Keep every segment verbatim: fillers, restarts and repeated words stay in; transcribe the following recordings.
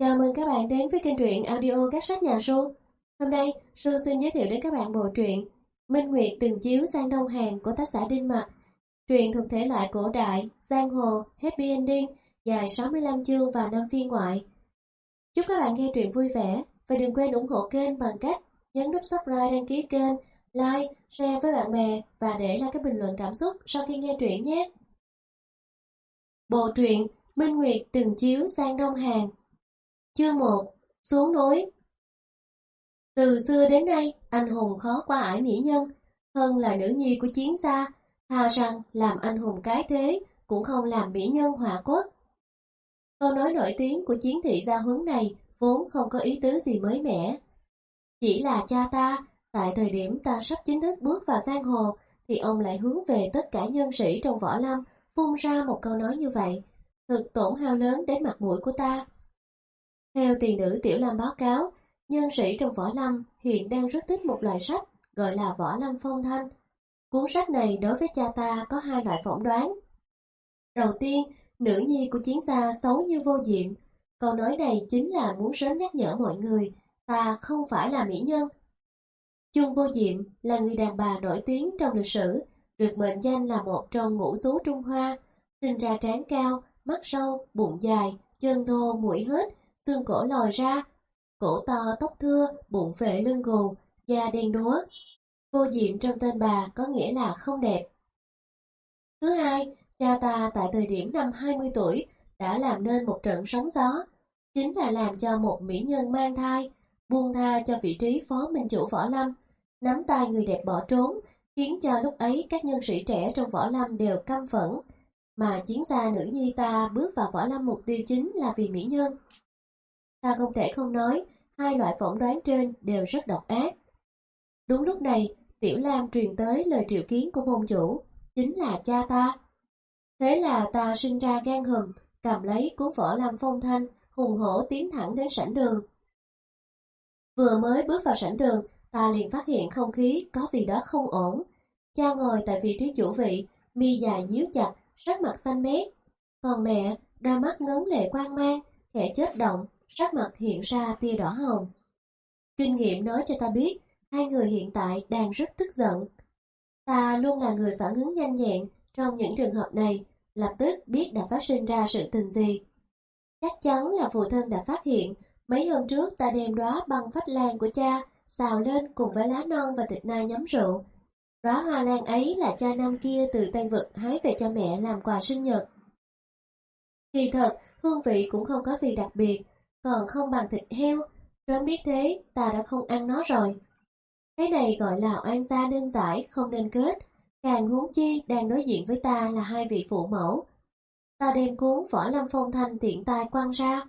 Chào mừng các bạn đến với kênh truyện audio Các sách nhà Su. Hôm nay, Su xin giới thiệu đến các bạn bộ truyện Minh Nguyệt từng chiếu sang Đông Hàn của tác giả Đinh Mặc. Truyện thuộc thể loại cổ đại, giang hồ, happy ending, dài sáu mươi lăm chương và năm phiên ngoại. Chúc các bạn nghe truyện vui vẻ và đừng quên ủng hộ kênh bằng cách nhấn nút subscribe, đăng ký kênh, like, share với bạn bè và để lại các bình luận cảm xúc sau khi nghe truyện nhé. Bộ truyện Minh Nguyệt từng chiếu sang Đông Hàn. Chương một. Xuống núi. Từ xưa đến nay, anh hùng khó qua ải mỹ nhân, hơn là nữ nhi của chiến gia, thà rằng làm anh hùng cái thế, cũng không làm mỹ nhân họa quốc. Câu nói nổi tiếng của chiến thị gia huấn này vốn không có ý tứ gì mới mẻ. Chỉ là cha ta, tại thời điểm ta sắp chính thức bước vào giang hồ, thì ông lại hướng về tất cả nhân sĩ trong võ lâm, phun ra một câu nói như vậy, thực tổn hao lớn đến mặt mũi của ta. Theo tiền nữ Tiểu Lam báo cáo, nhân sĩ trong võ lâm hiện đang rất thích một loại sách gọi là Võ Lâm Phong Thanh. Cuốn sách này đối với cha ta có hai loại phỏng đoán. Đầu tiên, nữ nhi của chiến gia xấu như vô diệm. Câu nói này chính là muốn sớm nhắc nhở mọi người, ta không phải là mỹ nhân. Chung Vô Diệm là người đàn bà nổi tiếng trong lịch sử, được mệnh danh là một trong ngũ số Trung Hoa, sinh ra trán cao, mắt sâu, bụng dài, chân thô, mũi hết, xương cổ lòi ra, cổ to, tóc thưa, bụng phệ lưng gù, da đen đúa. Vô diệm trong tên bà có nghĩa là không đẹp. Thứ hai, cha ta tại thời điểm năm hai mươi tuổi đã làm nên một trận sóng gió, chính là làm cho một mỹ nhân mang thai, buông tha cho vị trí phó minh chủ võ lâm, nắm tay người đẹp bỏ trốn, khiến cho lúc ấy các nhân sĩ trẻ trong võ lâm đều căm phẫn, mà chiến gia nữ nhi ta bước vào võ lâm mục tiêu chính là vì mỹ nhân. Ta không thể không nói, hai loại phỏng đoán trên đều rất độc ác. Đúng lúc này, Tiểu Lam truyền tới lời triệu kiến của môn chủ, chính là cha ta. Thế là ta sinh ra gan hùm, cầm lấy cuốn Võ Lâm Phong Thanh, hùng hổ tiến thẳng đến sảnh đường. Vừa mới bước vào sảnh đường, ta liền phát hiện không khí có gì đó không ổn. Cha ngồi tại vị trí chủ vị, mi dài nhíu chặt, sắc mặt xanh mét. Còn mẹ, đôi mắt ngấn lệ quang mang, khẽ chớp động, sắc mặt hiện ra tia đỏ hồng. Kinh nghiệm nói cho ta biết, hai người hiện tại đang rất tức giận. Ta luôn là người phản ứng nhanh nhẹn trong những trường hợp này, lập tức biết đã phát sinh ra sự tình gì. Chắc chắn là phụ thân đã phát hiện, mấy hôm trước ta đem đóa băng phách lan của cha xào lên cùng với lá non và thịt nai nhắm rượu. Đóa hoa lan ấy là cha năm kia từ Tây Vực hái về cho mẹ làm quà sinh nhật. Kỳ thật, hương vị cũng không có gì đặc biệt, còn không bằng thịt heo, sớm biết thế ta đã không ăn nó rồi. Cái này gọi là oan gia nên giải, không nên kết, càng huống chi đang đối diện với ta là hai vị phụ mẫu. Ta đem cuốn Võ Lâm Phong Thanh tiện tay quăng ra.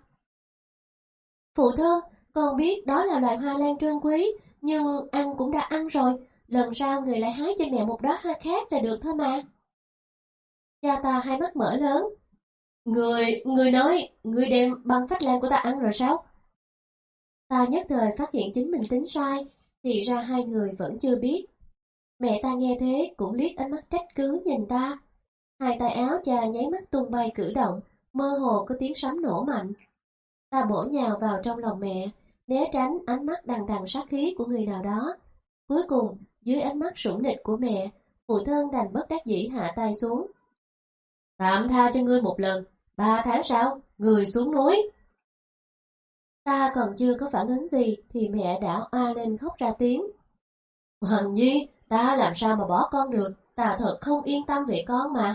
Phụ thân, con biết đó là loại hoa lan trân quý, nhưng ăn cũng đã ăn rồi, lần sau người lại hái cho mẹ một đóa hoa khác là được thôi mà. Cha ta hai mắt mở lớn. Người, người nói, người đem băng phách lan của ta ăn rồi sao? Ta nhất thời phát hiện chính mình tính sai, thì ra hai người vẫn chưa biết. Mẹ ta nghe thế cũng liếc ánh mắt trách cứ nhìn ta. Hai tay áo cha nháy mắt tung bay cử động, mơ hồ có tiếng sấm nổ mạnh. Ta bổ nhào vào trong lòng mẹ, né tránh ánh mắt đằng đằng sát khí của người nào đó. Cuối cùng, dưới ánh mắt sủng nịch của mẹ, phụ thân đành bất đắc dĩ hạ tay xuống. Tạm tha cho ngươi một lần, ba tháng sau, người xuống núi. Ta còn chưa có phản ứng gì thì mẹ đã oa lên khóc ra tiếng. Hoàng Nhi, ta làm sao mà bỏ con được, ta thật không yên tâm về con mà.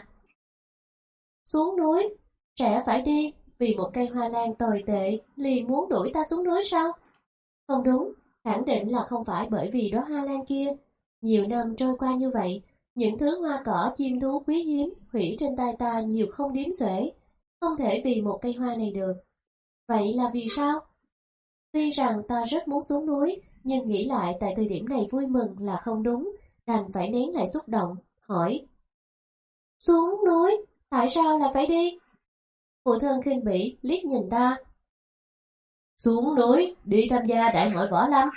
Xuống núi, trẻ phải đi, vì một cây hoa lan tồi tệ liền muốn đuổi ta xuống núi sao? Không đúng, khẳng định là không phải bởi vì đóa hoa lan kia. Nhiều năm trôi qua như vậy, những thứ hoa cỏ chim thú quý hiếm hủy trên tay ta nhiều không đếm xuể, không thể vì một cây hoa này được. Vậy là vì sao? Tuy rằng ta rất muốn xuống núi, nhưng nghĩ lại tại thời điểm này vui mừng là không đúng, đành phải nén lại xúc động, hỏi. Xuống núi, tại sao lại phải đi? Phụ thân khinh bỉ liếc nhìn ta. Xuống núi, đi tham gia đại hội võ lâm.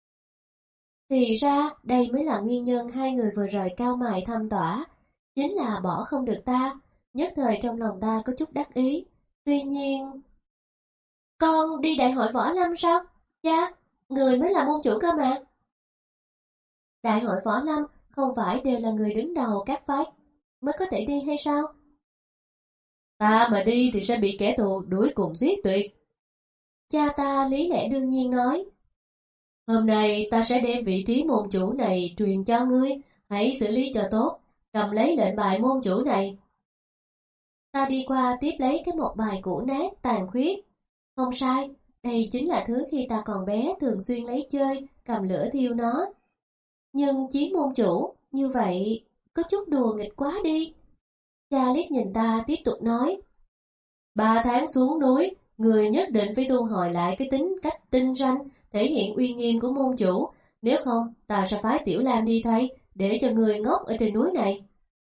Thì ra đây mới là nguyên nhân hai người vừa rời cao mày thăm tỏa, chính là bỏ không được ta. Nhất thời trong lòng ta có chút đắc ý. Tuy nhiên... Con đi đại hội võ lâm sao? Cha, người mới là môn chủ cơ mà. Đại hội võ lâm không phải đều là người đứng đầu các phái mới có thể đi hay sao? Ta mà đi thì sẽ bị kẻ thù đuổi cùng giết tuyệt. Cha ta lý lẽ đương nhiên nói. Hôm nay ta sẽ đem vị trí môn chủ này truyền cho ngươi, hãy xử lý cho tốt, cầm lấy lệnh bài môn chủ này. Ta đi qua tiếp lấy cái một bài cũ nát tàn khuyết. Không sai, đây chính là thứ khi ta còn bé thường xuyên lấy chơi, cầm lửa thiêu nó. Nhưng chí môn chủ, như vậy, có chút đùa nghịch quá đi. Cha liếc nhìn ta tiếp tục nói. Ba tháng xuống núi, người nhất định phải tu hồi lại cái tính cách tinh ranh, thể hiện uy nghiêm của môn chủ. Nếu không, ta sẽ phái Tiểu Lam đi thay, để cho người ngốc ở trên núi này.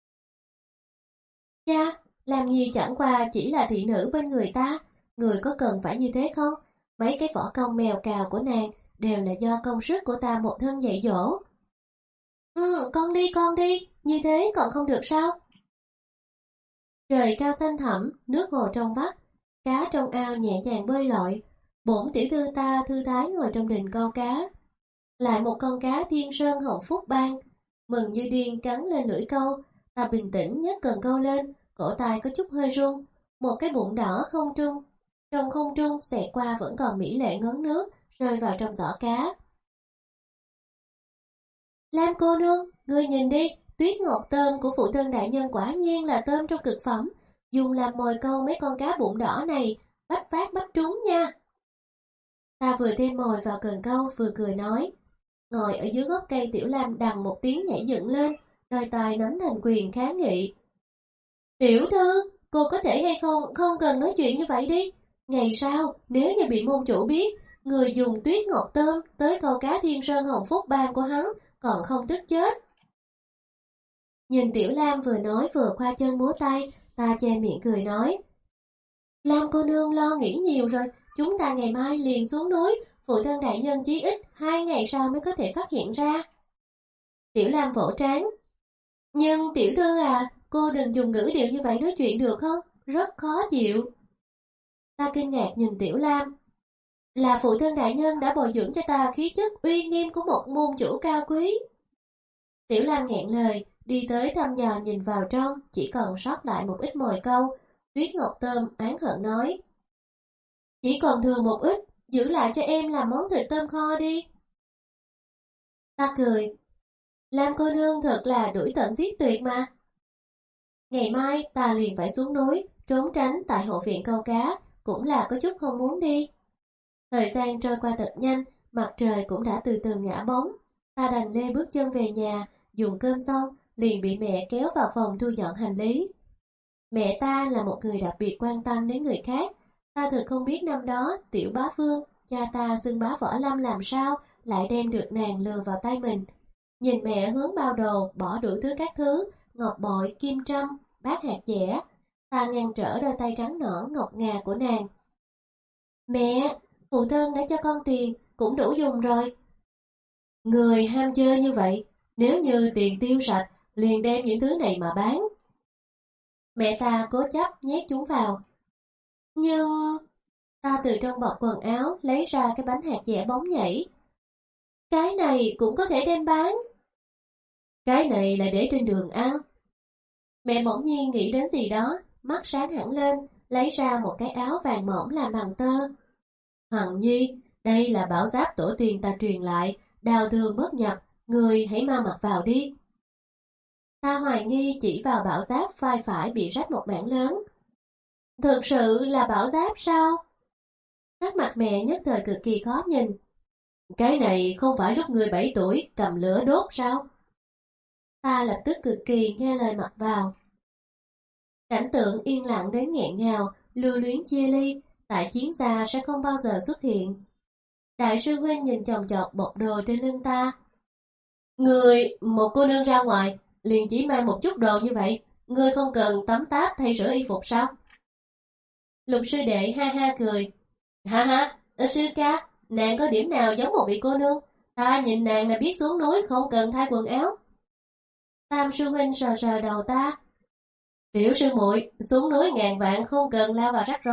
Cha, làm gì chẳng qua chỉ là thị nữ bên người ta, người có cần phải như thế không? Mấy cái võ công mèo cào của nàng đều là do công sức của ta một thân dạy dỗ. Ừ, con đi con đi, như thế còn không được sao? Trời cao xanh thẳm, nước hồ trong vắt, cá trong ao nhẹ nhàng bơi lội. Bổn tiểu thư ta thư thái ngồi trong đình câu cá. Lại một con cá thiên sơn hồng phúc ban, mừng như điên cắn lên lưỡi câu. Ta bình tĩnh nhấc cần câu lên, cổ tay có chút hơi run. Một cái bụng đỏ không trung, trong không trung xẹt qua vẫn còn mỹ lệ ngấn nước, rơi vào trong giỏ cá. Lam cô nương, ngươi nhìn đi, tuyết ngọc tôm của phụ thân đại nhân quả nhiên là tôm trong cực phẩm, dùng làm mồi câu mấy con cá bụng đỏ này, bách phát bách trúng nha. Ta vừa thêm mồi vào cần câu vừa cười nói, ngồi ở dưới gốc cây Tiểu Lam đằng một tiếng nhảy dựng lên, đôi tay nắm thành quyền kháng nghị. Tiểu thư, cô có thể hay không không cần nói chuyện như vậy đi. Ngày sau, nếu như bị môn chủ biết, người dùng tuyết ngọc tôm tới câu cá thiên sơn hồng phúc ban của hắn, còn không tức chết. Nhìn Tiểu Lam vừa nói vừa khoa chân múa tay, ta che miệng cười nói. Lam cô nương lo nghĩ nhiều rồi, chúng ta ngày mai liền xuống núi, phụ thân đại nhân chí ít hai ngày sau mới có thể phát hiện ra. Tiểu Lam vỗ trán. Nhưng tiểu thư à, cô đừng dùng ngữ điệu như vậy nói chuyện được không? Rất khó chịu. Ta kinh ngạc nhìn Tiểu Lam. Là phụ thân đại nhân đã bồi dưỡng cho ta khí chất uy nghiêm của một môn chủ cao quý. Tiểu Lam nghẹn lời, đi tới thăm dò nhìn vào trong, chỉ còn sót lại một ít mồi câu. Tuyết ngọc tôm oán hận nói. Chỉ còn thừa một ít, giữ lại cho em làm món thịt tôm kho đi. Ta cười. Lam cô nương thật là đuổi tận giết tuyệt mà. Ngày mai ta liền phải xuống núi, trốn tránh tại hộ viện câu cá, cũng là có chút không muốn đi. Thời gian trôi qua thật nhanh, mặt trời cũng đã từ từ ngã bóng. Ta đành lê bước chân về nhà, dùng cơm xong, liền bị mẹ kéo vào phòng thu dọn hành lý. Mẹ ta là một người đặc biệt quan tâm đến người khác. Ta thật không biết năm đó, Tiểu Bá Vương, cha ta xưng bá võ lâm làm sao, lại đem được nàng lừa vào tay mình. Nhìn mẹ hướng bao đồ, bỏ đủ thứ các thứ, ngọc bội, kim trâm, bát hạt dẻ. Ta ngăn trở đôi tay trắng nõn ngọc ngà của nàng. Mẹ, phụ thân đã cho con tiền, cũng đủ dùng rồi. Người ham chơi như vậy, nếu như tiền tiêu sạch, liền đem những thứ này mà bán. Mẹ ta cố chấp nhét chúng vào. Nhưng... Ta từ trong bọc quần áo lấy ra cái bánh hạt dẻ bóng nhảy. Cái này cũng có thể đem bán. Cái này là để trên đường ăn. Mẹ bỗng nhiên nghĩ đến gì đó, mắt sáng hẳn lên, lấy ra một cái áo vàng mỏng làm bằng tơ. Hằng Nhi, đây là bảo giáp tổ tiên ta truyền lại, đào thương bất nhập, người hãy mau mặc vào đi. Ta hoài nghi chỉ vào bảo giáp vai phải bị rách một mảng lớn. Thực sự là bảo giáp sao? Sắc mặt mẹ nhất thời cực kỳ khó nhìn. Cái này không phải lúc người bảy tuổi cầm lửa đốt sao? Ta lập tức cực kỳ nghe lời mặc vào. Cảnh tượng yên lặng đến nghẹn ngào, lưu luyến chia ly, tại chiến gia sẽ không bao giờ xuất hiện. Đại sư huynh nhìn chồng chọc bọc đồ trên lưng ta. Người, một cô nương ra ngoài, liền chỉ mang một chút đồ như vậy, ngươi không cần tắm táp thay rửa y phục sao? Lục sư đệ ha ha cười. Ha ha, sư ca, nàng có điểm nào giống một vị cô nương? Ta nhìn nàng là biết xuống núi không cần thay quần áo. Tam sư huynh sờ sờ đầu ta. Tiểu sư muội, xuống núi ngàn vạn không cần lao vào rắc rối,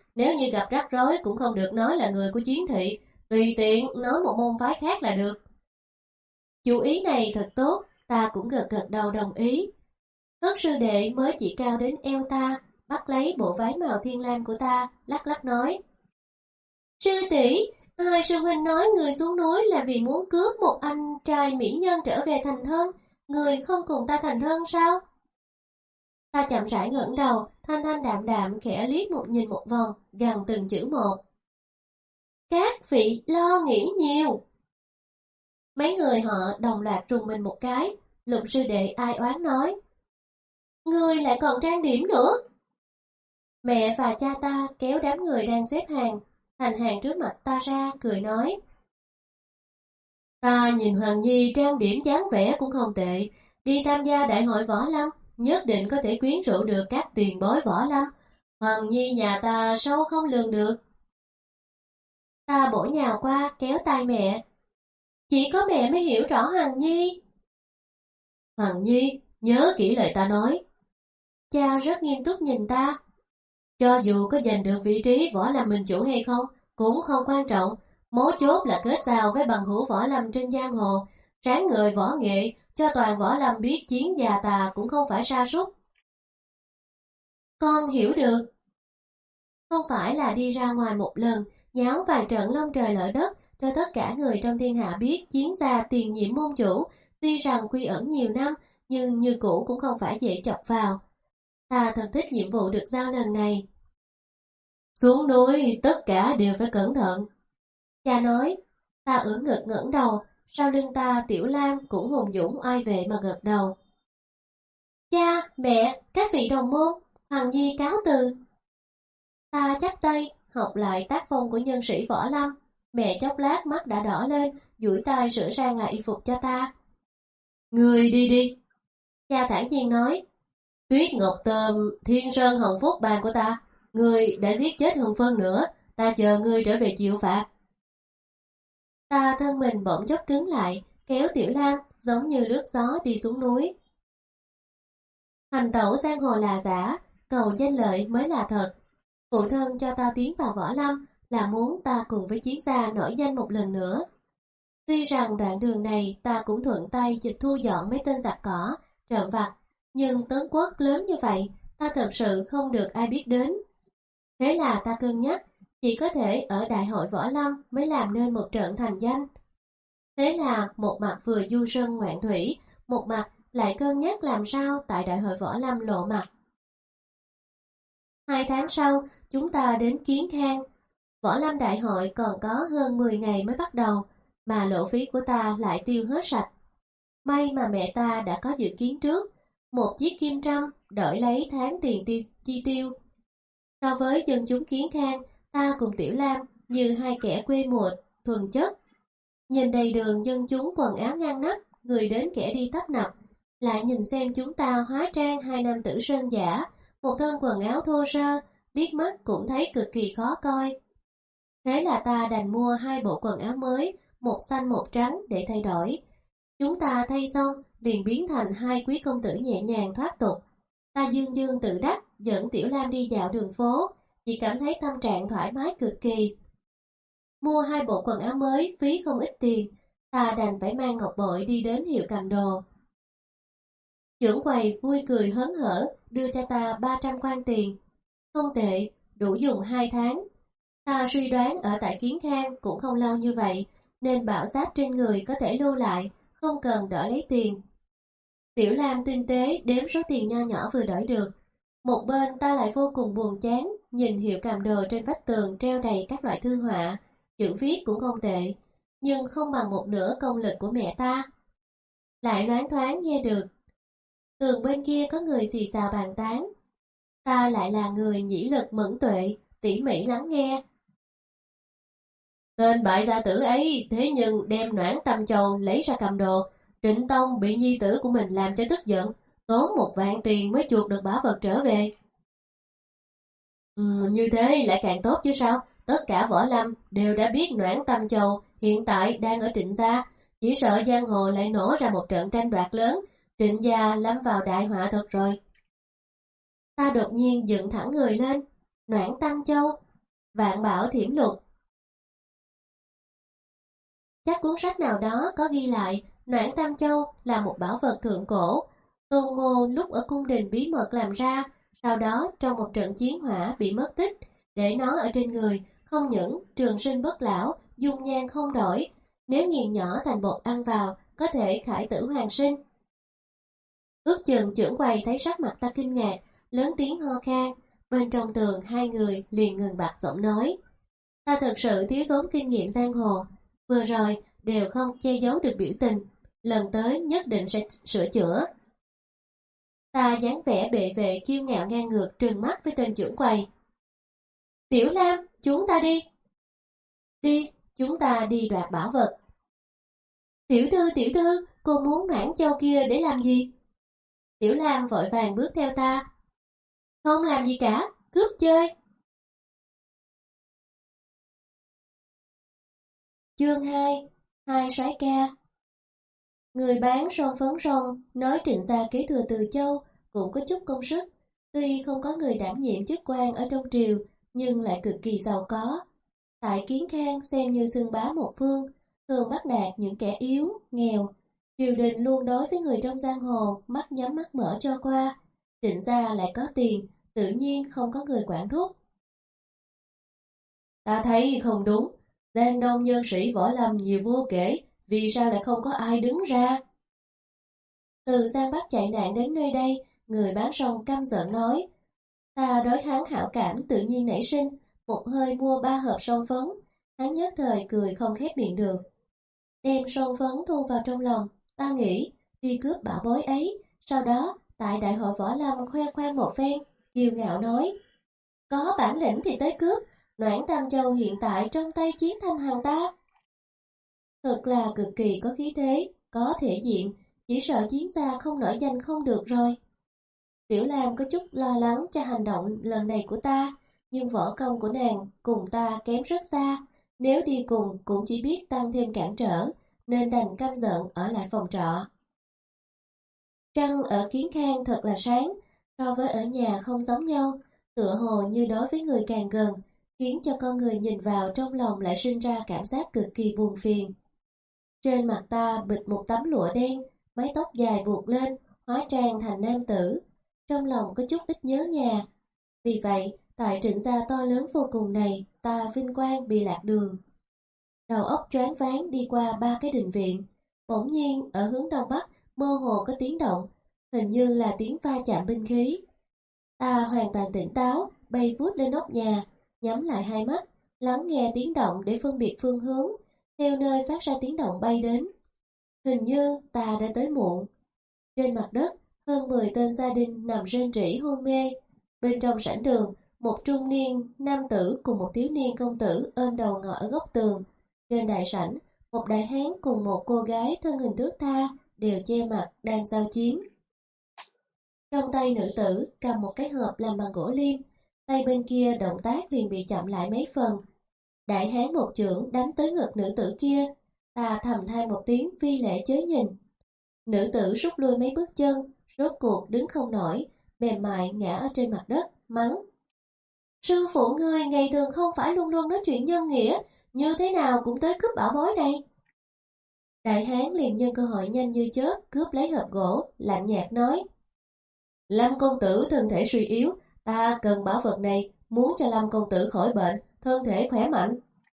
nếu như gặp rắc rối cũng không được nói là người của Chiến thị, tùy tiện nói một môn phái khác là được. Chủ ý này thật tốt, ta cũng gật gật đầu đồng ý. Tất sư đệ mới chỉ cao đến eo ta, bắt lấy bộ váy màu thiên lam của ta, lắc lắc nói. Sư tỷ, hai sư huynh nói người xuống núi là vì muốn cướp một anh trai mỹ nhân trở về thành thân, người không cùng ta thành thân sao? Ta chậm rãi ngẩng đầu, thanh thanh đạm đạm khẽ liếc một nhìn một vòng, gằn từng chữ một. Các vị lo nghĩ nhiều. Mấy người họ đồng loạt trùng mình một cái, Lục sư đệ ai oán nói. Người lại còn trang điểm nữa. Mẹ và cha ta kéo đám người đang xếp hàng, thành hàng trước mặt ta ra, cười nói. Ta nhìn Hoàng Nhi trang điểm dáng vẻ cũng không tệ, đi tham gia đại hội võ lâm, nhất định có thể quyến rũ được các tiền bối võ lâm. Hoàng Nhi nhà ta sâu không lường được. Ta bổ nhào qua kéo tay mẹ. Chỉ có mẹ mới hiểu rõ Hoàng Nhi. Hoàng Nhi, nhớ kỹ lời ta nói. Cha rất nghiêm túc nhìn ta. Cho dù có giành được vị trí võ lâm minh chủ hay không, cũng không quan trọng. Mấu chốt là kết giao với bằng hữu võ lâm trên giang hồ, ráng người võ nghệ, cho toàn võ lâm biết chiến già tà cũng không phải sa sút. Con hiểu được. Không phải là đi ra ngoài một lần, nháo vài trận long trời lở đất, cho tất cả người trong thiên hạ biết chiến gia tiền nhiệm môn chủ, tuy rằng quy ẩn nhiều năm, nhưng như cũ cũng không phải dễ chọc vào. Ta thật thích nhiệm vụ được giao lần này. Xuống núi tất cả đều phải cẩn thận. Cha nói, ta ưỡn ngực ngẩng đầu, sau lưng ta Tiểu Lam cũng hùng dũng oai vệ mà gật đầu. Cha, mẹ, các vị đồng môn, Hoàng Nhi cáo từ. Ta chắp tay, học lại tác phong của nhân sĩ võ lâm. Mẹ chốc lát mắt đã đỏ lên, duỗi tay sửa sang lại y phục cho ta. Người đi đi. Cha thản nhiên nói. Tuyết Ngọc Tôm, Thiên Sơn Hồng Phúc bàn của ta. Người đã giết chết hơn phân nữa, ta chờ ngươi trở về chịu phạt. Ta thân mình bỗng chốc cứng lại, kéo Tiểu Lam giống như lướt gió đi xuống núi. Hành tẩu giang hồ là giả, cầu danh lợi mới là thật. Phụ thân cho ta tiến vào võ lâm là muốn ta cùng với chiến gia nổi danh một lần nữa. Tuy rằng đoạn đường này ta cũng thuận tay dịch thu dọn mấy tên giặc cỏ, trộm vặt, nhưng tấn quốc lớn như vậy, ta thật sự không được ai biết đến. Thế là ta cân nhắc, chỉ có thể ở đại hội võ lâm mới làm nên một trận thành danh. Thế là một mặt vừa du sơn ngoạn thủy, một mặt lại cân nhắc làm sao tại đại hội võ lâm lộ mặt. Hai tháng sau, chúng ta đến Kiến Khang. Võ lâm đại hội còn có hơn mười ngày mới bắt đầu, mà lộ phí của ta lại tiêu hết sạch. May mà mẹ ta đã có dự kiến trước, một chiếc kim trâm đổi lấy tháng tiền tiêu, chi tiêu. So với dân chúng Kiến Khang, ta cùng Tiểu Lam như hai kẻ quê mùa, thuần chất. Nhìn đầy đường dân chúng quần áo ngăn nắp, người đến kẻ đi tấp nập, lại nhìn xem chúng ta hóa trang hai nam tử sơn giả, một thân quần áo thô sơ, liếc mắt cũng thấy cực kỳ khó coi. Thế là ta đành mua hai bộ quần áo mới, một xanh một trắng để thay đổi. Chúng ta thay xong, liền biến thành hai quý công tử nhẹ nhàng thoát tục. Ta dương dương tự đắc, dẫn Tiểu Lam đi dạo đường phố, chỉ cảm thấy tâm trạng thoải mái cực kỳ. Mua hai bộ quần áo mới phí không ít tiền, ta đành phải mang ngọc bội đi đến hiệu cầm đồ. Trưởng quầy vui cười hớn hở, đưa cho ta ba trăm quan tiền. Không tệ, đủ dùng hai tháng. Ta suy đoán ở tại Kiến Khang cũng không lâu như vậy, nên bảo giáp trên người có thể lưu lại, không cần đỡ lấy tiền. Tiểu Lam tinh tế đếm số tiền nho nhỏ vừa đổi được. Một bên ta lại vô cùng buồn chán, nhìn hiệu cầm đồ trên vách tường treo đầy các loại thư họa, chữ viết cũng không tệ, nhưng không bằng một nửa công lực của mẹ ta. Lại loáng thoáng nghe được tường bên kia có người xì xào bàn tán. Ta lại là người nhĩ lực mẫn tuệ, tỉ mỉ lắng nghe. Tên bại gia tử ấy thế nhưng đem Noãn Tâm Châu lấy ra cầm đồ. Trịnh Tông bị nhi tử của mình làm cho tức giận, tốn một vạn tiền mới chuộc được bảo vật trở về. Ừ, như thế lại càng tốt chứ sao? Tất cả võ lâm đều đã biết Noãn Tâm Châu hiện tại đang ở Trịnh gia, chỉ sợ giang hồ lại nổ ra một trận tranh đoạt lớn, Trịnh gia lâm vào đại họa thật rồi. Ta đột nhiên dựng thẳng người lên. Noãn Tâm Châu, Vạn Bảo Thiểm Lục. Chắc cuốn sách nào đó có ghi lại Noãn Tam Châu là một bảo vật thượng cổ, Tôn Ngô lúc ở cung đình bí mật làm ra, sau đó trong một trận chiến hỏa bị mất tích, để nó ở trên người, không những trường sinh bất lão, dung nhan không đổi, nếu nghiền nhỏ thành bột ăn vào, có thể khải tử hoàn sinh. Ước chừng trưởng quầy thấy sắc mặt ta kinh ngạc, lớn tiếng ho khan, bên trong tường hai người liền ngừng bặt giọng nói. Ta thật sự thiếu thốn kinh nghiệm giang hồ, vừa rồi đều không che giấu được biểu tình, lần tới nhất định sẽ sửa chữa. Ta dáng vẻ bệ vệ kiêu ngạo ngang ngược trừng mắt với tên trưởng quầy. Tiểu Lam, chúng ta đi. Đi, chúng ta đi đoạt bảo vật. Tiểu thư, tiểu thư, cô muốn Noãn Châu kia để làm gì? Tiểu Lam vội vàng bước theo ta. Không làm gì cả, cướp chơi. Chương hai, hai soái ca. Người bán son phấn son nói Trịnh gia kế thừa Từ Châu cũng có chút công sức, tuy không có người đảm nhiệm chức quan ở trong triều nhưng lại cực kỳ giàu có. Tại Kiến Khang xem như xưng bá một phương, thường bắt nạt những kẻ yếu, nghèo. Triều đình luôn đối với người trong giang hồ mắt nhắm mắt mở cho qua. Trịnh gia lại có tiền, tự nhiên không có người quản thúc. Ta thấy không đúng, Giang Đông nhân sĩ võ lâm nhiều vô kể, vì sao lại không có ai đứng ra? Từ Giang Bắc chạy nạn đến nơi đây, người bán sông căm giận nói. Ta đối hắn hảo cảm tự nhiên nảy sinh, một hơi mua ba hộp son phấn, hắn nhất thời cười không khép miệng được. Đem son phấn thu vào trong lòng, ta nghĩ, đi cướp bảo bối ấy, sau đó tại đại hội võ lâm khoe khoang một phen, kiêu ngạo nói. Có bản lĩnh thì tới cướp, Noãn Tam Châu hiện tại trong tay Chiến Thanh Hằng ta. Thật là cực kỳ có khí thế, có thể diện, chỉ sợ Chiến gia không nổi danh không được rồi. Tiểu Lam có chút lo lắng cho hành động lần này của ta, nhưng võ công của nàng cùng ta kém rất xa, nếu đi cùng cũng chỉ biết tăng thêm cản trở, nên đành căm giận ở lại phòng trọ. Trăng ở Kiến Khang thật là sáng, so với ở nhà không giống nhau, tựa hồ như đối với người càng gần, khiến cho con người nhìn vào trong lòng lại sinh ra cảm giác cực kỳ buồn phiền. Trên mặt ta bịt một tấm lụa đen, mái tóc dài buộc lên, hóa trang thành nam tử, trong lòng có chút ít nhớ nhà. Vì vậy, tại Trịnh gia to lớn vô cùng này, ta vinh quang bị lạc đường. Đầu óc choáng váng đi qua ba cái đình viện, bỗng nhiên ở hướng đông bắc mơ hồ có tiếng động, hình như là tiếng va chạm binh khí. Ta hoàn toàn tỉnh táo, bay vút lên nóc nhà, nhắm lại hai mắt, lắng nghe tiếng động để phân biệt phương hướng, theo nơi phát ra tiếng động bay đến. Hình như ta đã tới muộn. Trên mặt đất, hơn mười tên gia đình nằm rên rỉ hôn mê. Bên trong sảnh đường, một trung niên nam tử cùng một thiếu niên công tử ôm đầu ngồi ở góc tường. Trên đại sảnh, một đại hán cùng một cô gái thân hình thướt tha đều che mặt đang giao chiến. Trong tay nữ tử cầm một cái hộp làm bằng gỗ liêm, tay bên kia động tác liền bị chậm lại mấy phần. Đại hán một chưởng đánh tới ngực nữ tử kia, ta thầm than một tiếng phi lễ chớ nhìn. Nữ tử rút lui mấy bước chân, rốt cuộc đứng không nổi, mềm mại ngã ở trên mặt đất, mắng. Sư phụ ngươi ngày thường không phải luôn luôn nói chuyện nhân nghĩa, như thế nào cũng tới cướp bảo bối này. Đại hán liền nhân cơ hội nhanh như chớp cướp lấy hộp gỗ, lạnh nhạt nói. Lâm công tử thân thể suy yếu, ta cần bảo vật này, muốn cho Lâm công tử khỏi bệnh, thân thể khỏe mạnh.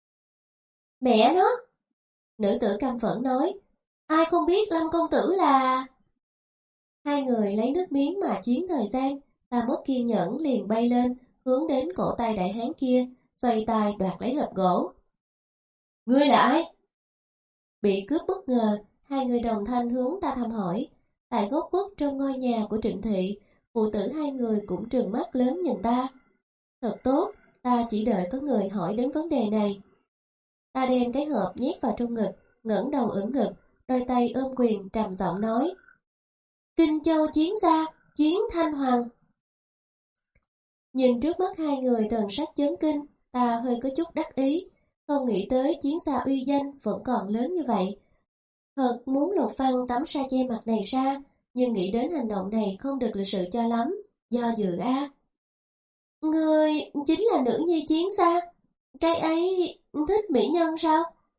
Mẹ nó! Nữ tử căm phẫn nói. Ai không biết Lâm công tử là... Hai người lấy nước miếng mà chiến thời gian, ta mất kiên nhẫn liền bay lên, hướng đến cổ tay đại hán kia, xoay tay đoạt lấy hộp gỗ. Ngươi là ai? Bị cướp bất ngờ, hai người đồng thanh hướng ta thăm hỏi. Tại góc khuất trong ngôi nhà của Trịnh Thị, phụ tử hai người cũng trừng mắt lớn nhìn ta. Thật tốt, ta chỉ đợi có người hỏi đến vấn đề này. Ta đem cái hộp nhét vào trong ngực, ngẩng đầu ưỡn ngực, đôi tay ôm quyền trầm giọng nói. Kinh Châu chiến gia, Chiến Thanh Hoàng. Nhìn trước mắt hai người thần sắc chấn kinh, ta hơi có chút đắc ý, không nghĩ tới chiến gia uy danh vẫn còn lớn như vậy. Thật muốn lột phăng tấm sa che mặt này ra, nhưng nghĩ đến hành động này không được lịch sự cho lắm, do dự a. Ngươi chính là nữ nhi Chiến gia? Cái ấy thích mỹ nhân sao?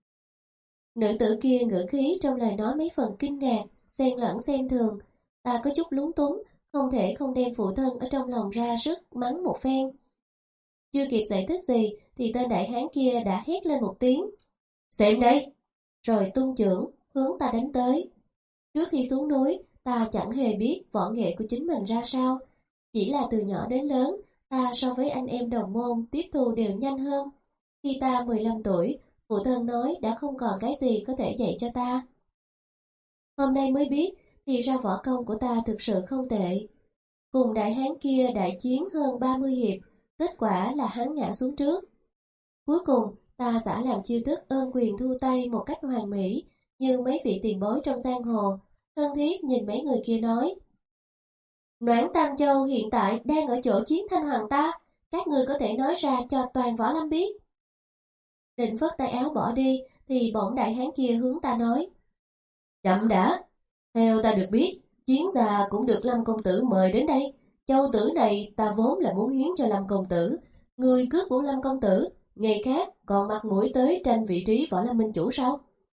Nữ tử kia ngữ khí trong lời nói mấy phần kinh ngạc, xen lẫn xem thường. Ta có chút lúng túng, không thể không đem phụ thân ở trong lòng ra sức mắng một phen. Chưa kịp giải thích gì thì tên đại hán kia đã hét lên một tiếng. Xem đây! Rồi tung chưởng, hướng ta đánh tới. Trước khi xuống núi, ta chẳng hề biết võ nghệ của chính mình ra sao. Chỉ là từ nhỏ đến lớn, ta so với anh em đồng môn tiếp thu đều nhanh hơn. Khi ta mười lăm tuổi, phụ thân nói đã không còn cái gì có thể dạy cho ta. Hôm nay mới biết, thì ra võ công của ta thực sự không tệ. Cùng đại hán kia đại chiến hơn ba mươi hiệp, kết quả là hắn ngã xuống trước. Cuối cùng, ta giả làm chiêu thức ơn quyền thu tay một cách hoàn mỹ, như mấy vị tiền bối trong giang hồ, thân thiết nhìn mấy người kia nói. Noãn Tam Châu hiện tại đang ở chỗ chiến thanh hoàng ta, các ngươi có thể nói ra cho toàn võ lâm biết. Định phất tay áo bỏ đi, thì bỗng đại hán kia hướng ta nói. Chậm đã, theo ta được biết, chiến gia cũng được Lâm công tử mời đến đây. Châu tử này ta vốn là muốn hiến cho Lâm công tử, người cướp của Lâm công tử, ngày khác còn mặt mũi tới tranh vị trí võ lâm minh chủ sao?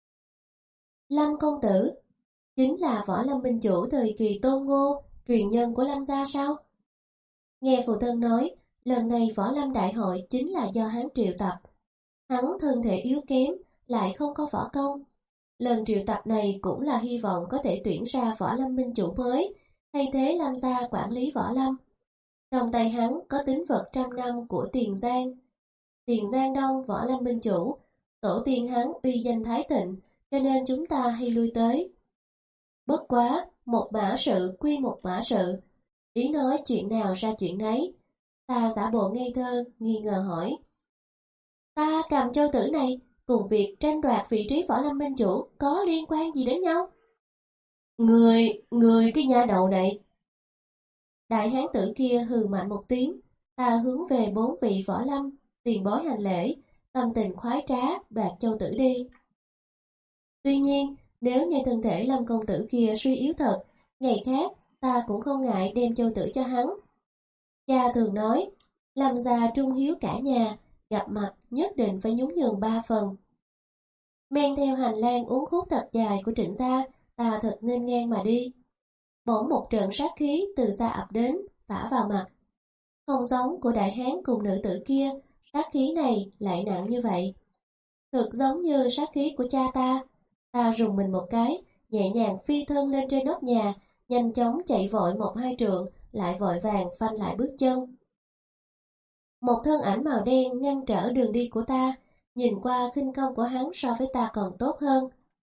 Lâm công tử chính là võ lâm minh chủ thời kỳ Tôn Ngô, truyền nhân của Lâm gia sao? Nghe phụ thân nói, lần này võ lâm đại hội chính là do hắn triệu tập. Hắn thân thể yếu kém, lại không có võ công. Lần triệu tập này cũng là hy vọng có thể tuyển ra võ lâm minh chủ mới, thay thế Lâm gia quản lý võ lâm. Trong tay hắn có tín vật trăm năm của Tiền Giang. Tiền Giang Đông võ lâm minh chủ, tổ tiên hắn uy danh thái thịnh, cho nên chúng ta hay lui tới. Bất quá, một mã sự quy một mã sự, ý nói chuyện nào ra chuyện nấy. Ta giả bộ ngây thơ, nghi ngờ hỏi. Ta cầm châu tử này, cùng việc tranh đoạt vị trí võ lâm minh chủ có liên quan gì đến nhau? Người, người cái nha đầu này. Đại hán tử kia hừ mạnh một tiếng, ta hướng về bốn vị võ lâm, tiền bối hành lễ, tâm tình khoái trá, đoạt châu tử đi. Tuy nhiên, nếu như thân thể Lâm công tử kia suy yếu thật, ngày khác ta cũng không ngại đem châu tử cho hắn. Cha thường nói, Lâm gia trung hiếu cả nhà, gặp mặt nhất định phải nhún nhường ba phần. Men theo hành lang uống khúc thật dài của Trịnh gia, ta thật nghênh ngang mà đi. Bỗng một trận sát khí từ xa ập đến, phả vào mặt. Không giống của đại hán cùng nữ tử kia, sát khí này lại nặng như vậy. Thực giống như sát khí của cha ta. Ta rùng mình một cái, nhẹ nhàng phi thân lên trên nóc nhà, nhanh chóng chạy vội một hai trượng, lại vội vàng phanh lại bước chân. Một thân ảnh màu đen ngăn trở đường đi của ta, nhìn qua khinh công của hắn so với ta còn tốt hơn.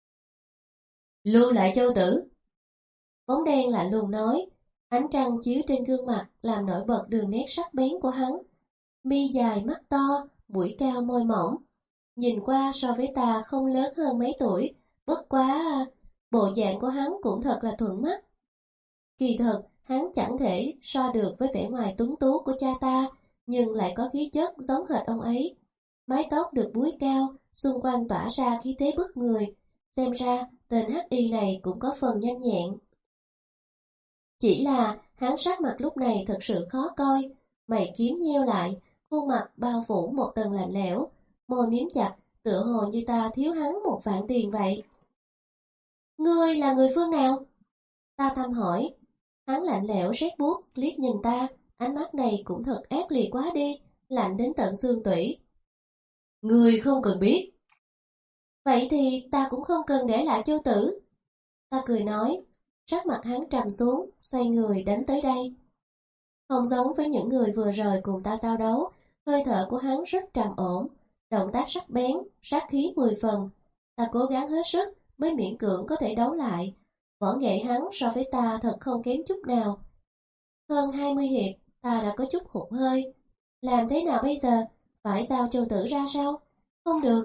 Lưu lại châu tử. Bóng đen lạnh lùng nói, ánh trăng chiếu trên gương mặt làm nổi bật đường nét sắc bén của hắn. Mi dài mắt to, mũi cao môi mỏng. Nhìn qua so với ta không lớn hơn mấy tuổi, bất quá bộ dạng của hắn cũng thật là thuận mắt. Kỳ thật, hắn chẳng thể so được với vẻ ngoài tuấn tú của cha ta, nhưng lại có khí chất giống hệt ông ấy. Mái tóc được búi cao, xung quanh tỏa ra khí thế bức người. Xem ra, tên hắc y này cũng có phần nhanh nhẹn. Chỉ là, hắn sắc mặt lúc này thật sự khó coi. Mày kiếm nheo lại, khuôn mặt bao phủ một tầng lạnh lẽo, môi miếm chặt, tựa hồ như ta thiếu hắn một vạn tiền vậy. Ngươi là người phương nào? Ta thăm hỏi. Hắn lạnh lẽo rét buốt liếc nhìn ta, ánh mắt này cũng thật ác liệt quá đi, lạnh đến tận xương tủy. Ngươi không cần biết. Vậy thì ta cũng không cần để lại châu tử. Ta cười nói, sắc mặt hắn trầm xuống, xoay người đánh tới đây. Không giống với những người vừa rồi cùng ta giao đấu, hơi thở của hắn rất trầm ổn, động tác sắc bén, sát khí mười phần. Ta cố gắng hết sức mới miễn cưỡng có thể đấu lại. Võ nghệ hắn so với ta thật không kém chút nào. Hơn hai mươi hiệp, ta đã có chút hụt hơi. Làm thế nào bây giờ? Phải giao châu tử ra sao? Không được.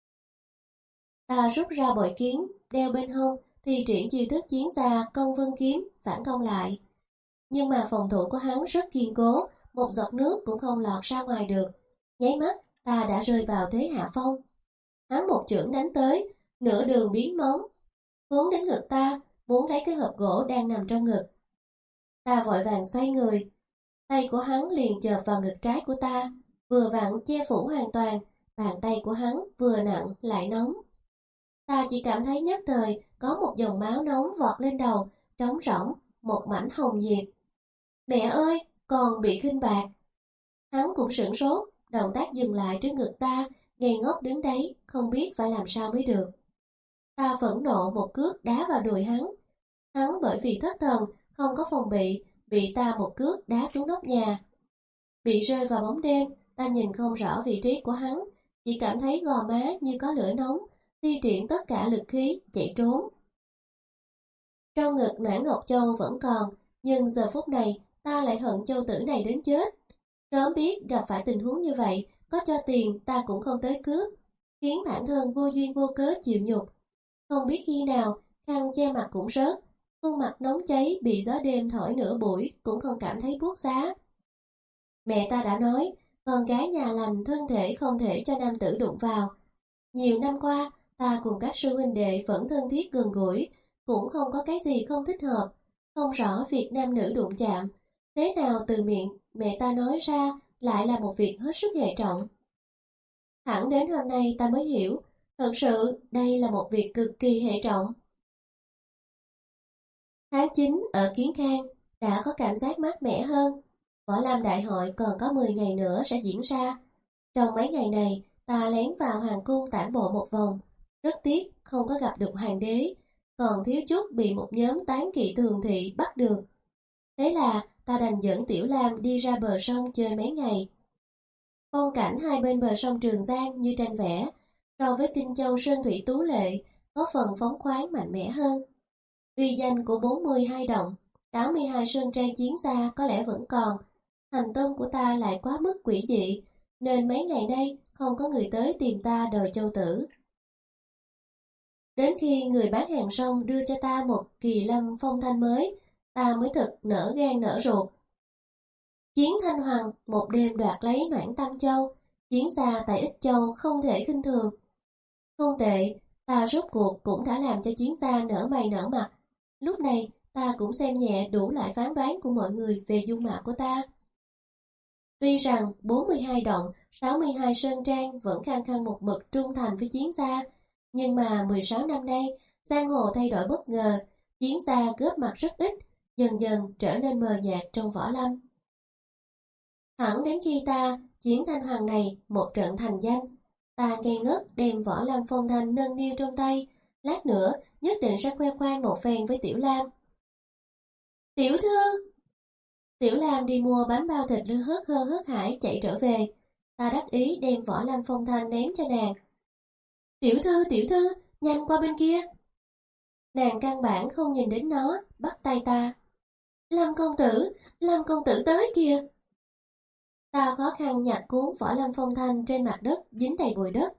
Ta rút ra bội kiếm, đeo bên hông, thì triển chiêu thức chiến gia công vân kiếm, phản công lại. Nhưng mà phòng thủ của hắn rất kiên cố, một giọt nước cũng không lọt ra ngoài được. Nháy mắt, ta đã rơi vào thế hạ phong. Hắn một chưởng đánh tới, nửa đường biến móng, hướng đến ngực ta, muốn lấy cái hộp gỗ đang nằm trong ngực. Ta vội vàng xoay người, tay của hắn liền chộp vào ngực trái của ta, vừa vặn che phủ hoàn toàn, bàn tay của hắn vừa nặng lại nóng. Ta chỉ cảm thấy nhất thời có một dòng máu nóng vọt lên đầu, trống rỗng, một mảnh hồng diệt. Mẹ ơi, còn bị khinh bạc. Hắn cũng sửng sốt, động tác dừng lại trước ngực ta, ngây ngốc đứng đấy, không biết phải làm sao mới được. Ta phẫn nộ một cước đá vào đùi hắn. Hắn bởi vì thất thần, không có phòng bị, bị ta một cước đá xuống nóc nhà. Bị rơi vào bóng đêm, ta nhìn không rõ vị trí của hắn, chỉ cảm thấy gò má như có lửa nóng, thi triển tất cả lực khí, chạy trốn. Trong ngực Noãn Ngọc Châu vẫn còn, nhưng giờ phút này ta lại hận Châu tử này đến chết. Sớm biết gặp phải tình huống như vậy, có cho tiền ta cũng không tới cướp, khiến bản thân vô duyên vô cớ chịu nhục. Không biết khi nào, khăn che mặt cũng rớt, khuôn mặt nóng cháy bị gió đêm thổi nửa buổi cũng không cảm thấy buốt giá. Mẹ ta đã nói, con gái nhà lành thân thể không thể cho nam tử đụng vào. Nhiều năm qua, ta cùng các sư huynh đệ vẫn thân thiết gần gũi, cũng không có cái gì không thích hợp, không rõ việc nam nữ đụng chạm. Thế nào từ miệng mẹ ta nói ra lại là một việc hết sức hệ trọng. Hẳn đến hôm nay ta mới hiểu, thật sự đây là một việc cực kỳ hệ trọng. Tháng chín ở Kiến Khang đã có cảm giác mát mẻ hơn. Võ Lâm Đại hội còn có mười ngày nữa sẽ diễn ra. Trong mấy ngày này, ta lén vào hoàng cung tản bộ một vòng. Rất tiếc không có gặp được hoàng đế, còn thiếu chút bị một nhóm tán kỵ thường thị bắt được. Thế là ta đành dẫn Tiểu Lam đi ra bờ sông chơi mấy ngày. Phong cảnh hai bên bờ sông Trường Giang như tranh vẽ, so với Kinh Châu sơn thủy tú lệ, có phần phóng khoáng mạnh mẽ hơn. Uy danh của bốn mươi hai động, tám mươi hai sơn trang chiến xa có lẽ vẫn còn. Hành tung của ta lại quá mức quỷ dị, nên mấy ngày nay không có người tới tìm ta đòi châu tử. Đến khi người bán hàng rong đưa cho ta một kỳ lâm phong thanh mới, ta mới thực nở gan nở ruột. Chiến Thanh Hoàng một đêm đoạt lấy Noãn Tam Châu, chiến xa tại Ích Châu không thể khinh thường. Không tệ, ta rốt cuộc cũng đã làm cho chiến xa nở mày nở mặt. Lúc này ta cũng xem nhẹ đủ loại phán đoán của mọi người về dung mạo của ta. Tuy rằng bốn mươi hai động, sáu mươi hai sơn trang vẫn khăng khăng một mực trung thành với chiến gia, nhưng mà mười sáu năm nay, giang hồ thay đổi bất ngờ, chiến gia góp mặt rất ít, dần dần trở nên mờ nhạt trong võ lâm. Hẳn đến khi ta, chiến Thanh Hoàng này, một trận thành danh, ta ngây ngất đem võ lâm phong thanh nâng niu trong tay, lát nữa nhất định sẽ khoe khoang một phen với Tiểu Lam. Tiểu thư! Tiểu Lam đi mua bánh bao thịt lư hớt hơ hớt hải chạy trở về. Ta đắc ý đem võ lâm phong thanh ném cho nàng. Tiểu thư, tiểu thư, nhanh qua bên kia. Nàng căn bản không nhìn đến nó, bắt tay ta. Lâm công tử, Lâm công tử tới kìa. Ta khó khăn nhặt cuốn võ lâm phong thanh trên mặt đất dính đầy bụi đất.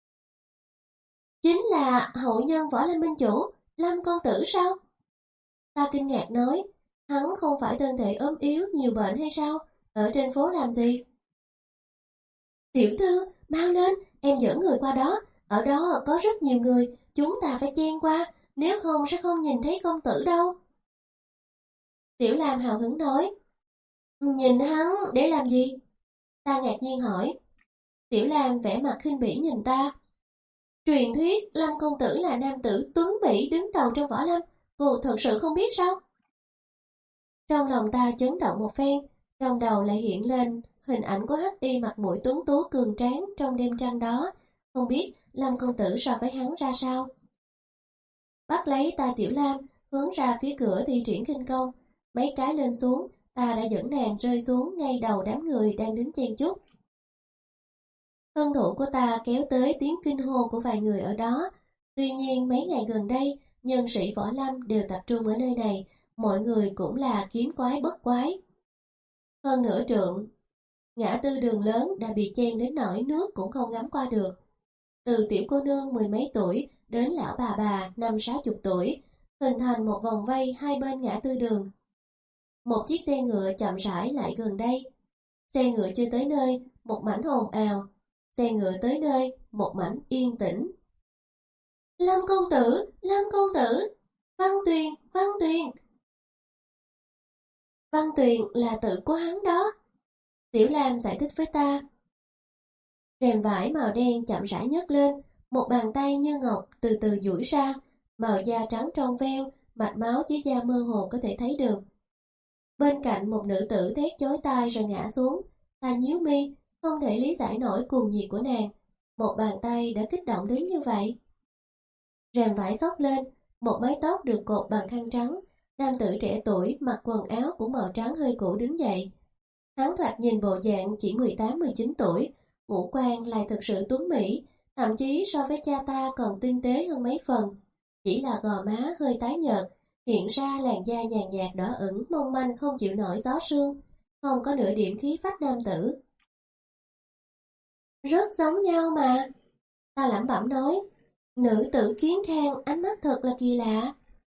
Chính là hậu nhân võ lâm minh chủ, Lâm công tử sao? Ta kinh ngạc nói. Hắn không phải thân thể ốm yếu nhiều bệnh hay sao? Ở trên phố làm gì? Tiểu thư, mau lên, em dẫn người qua đó. Ở đó có rất nhiều người, chúng ta phải chen qua, nếu không sẽ không nhìn thấy công tử đâu. Tiểu Lam hào hứng nói. Nhìn hắn để làm gì? Ta ngạc nhiên hỏi. Tiểu Lam vẻ mặt khinh bỉ nhìn ta. Truyền thuyết Lâm công tử là nam tử tuấn mỹ đứng đầu trong võ lâm, cô thật sự không biết sao? Trong lòng ta chấn động một phen, trong đầu lại hiện lên hình ảnh của Hắc Y mặt mũi tuấn tú cường tráng trong đêm trăng đó, không biết Lâm công tử so với hắn ra sao. Bắt lấy ta Tiểu Lam, hướng ra phía cửa thi triển khinh công, mấy cái lên xuống, ta đã dẫn nàng rơi xuống ngay đầu đám người đang đứng chen chúc. Thân thủ của ta kéo tới tiếng kinh hô của vài người ở đó, tuy nhiên mấy ngày gần đây, nhân sĩ võ lâm đều tập trung ở nơi này, mọi người cũng là kiếm quái bất quái. Hơn nửa trượng, ngã tư đường lớn đã bị chen đến nỗi nước cũng không ngắm qua được. Từ tiểu cô nương mười mấy tuổi đến lão bà bà năm sáu chục tuổi, hình thành một vòng vây hai bên ngã tư đường. Một chiếc xe ngựa chậm rãi lại gần đây. Xe ngựa chưa tới nơi, một mảnh ồn ào. Xe ngựa tới nơi, một mảnh yên tĩnh. Lâm công tử, Lâm công tử, Văn Tuyền, Văn Tuyền. Văn Tuyền là tự của hắn đó. Tiểu Lam giải thích với ta. Rèm vải màu đen chậm rãi nhấc lên, một bàn tay như ngọc từ từ duỗi ra, màu da trắng trong veo, mạch máu dưới da mơ hồ có thể thấy được. Bên cạnh một nữ tử thét chói tai rồi ngã xuống, ta nhíu mi, không thể lý giải nổi cuồng nhiệt của nàng. Một bàn tay đã kích động đến như vậy. Rèm vải xốc lên, một mái tóc được cột bằng khăn trắng, nam tử trẻ tuổi mặc quần áo cũng màu trắng hơi cũ đứng dậy. Hắn thoạt nhìn bộ dạng chỉ mười tám mười chín tuổi, ngũ quan lại thực sự tuấn mỹ, thậm chí so với cha ta còn tinh tế hơn mấy phần. Chỉ là gò má hơi tái nhợt, hiện ra làn da nhàn nhạt đỏ ửng mong manh không chịu nổi gió sương, không có nửa điểm khí phách nam tử. Rất giống nhau mà, ta lẩm bẩm nói. Nữ tử Kiến Khang ánh mắt thật là kỳ lạ.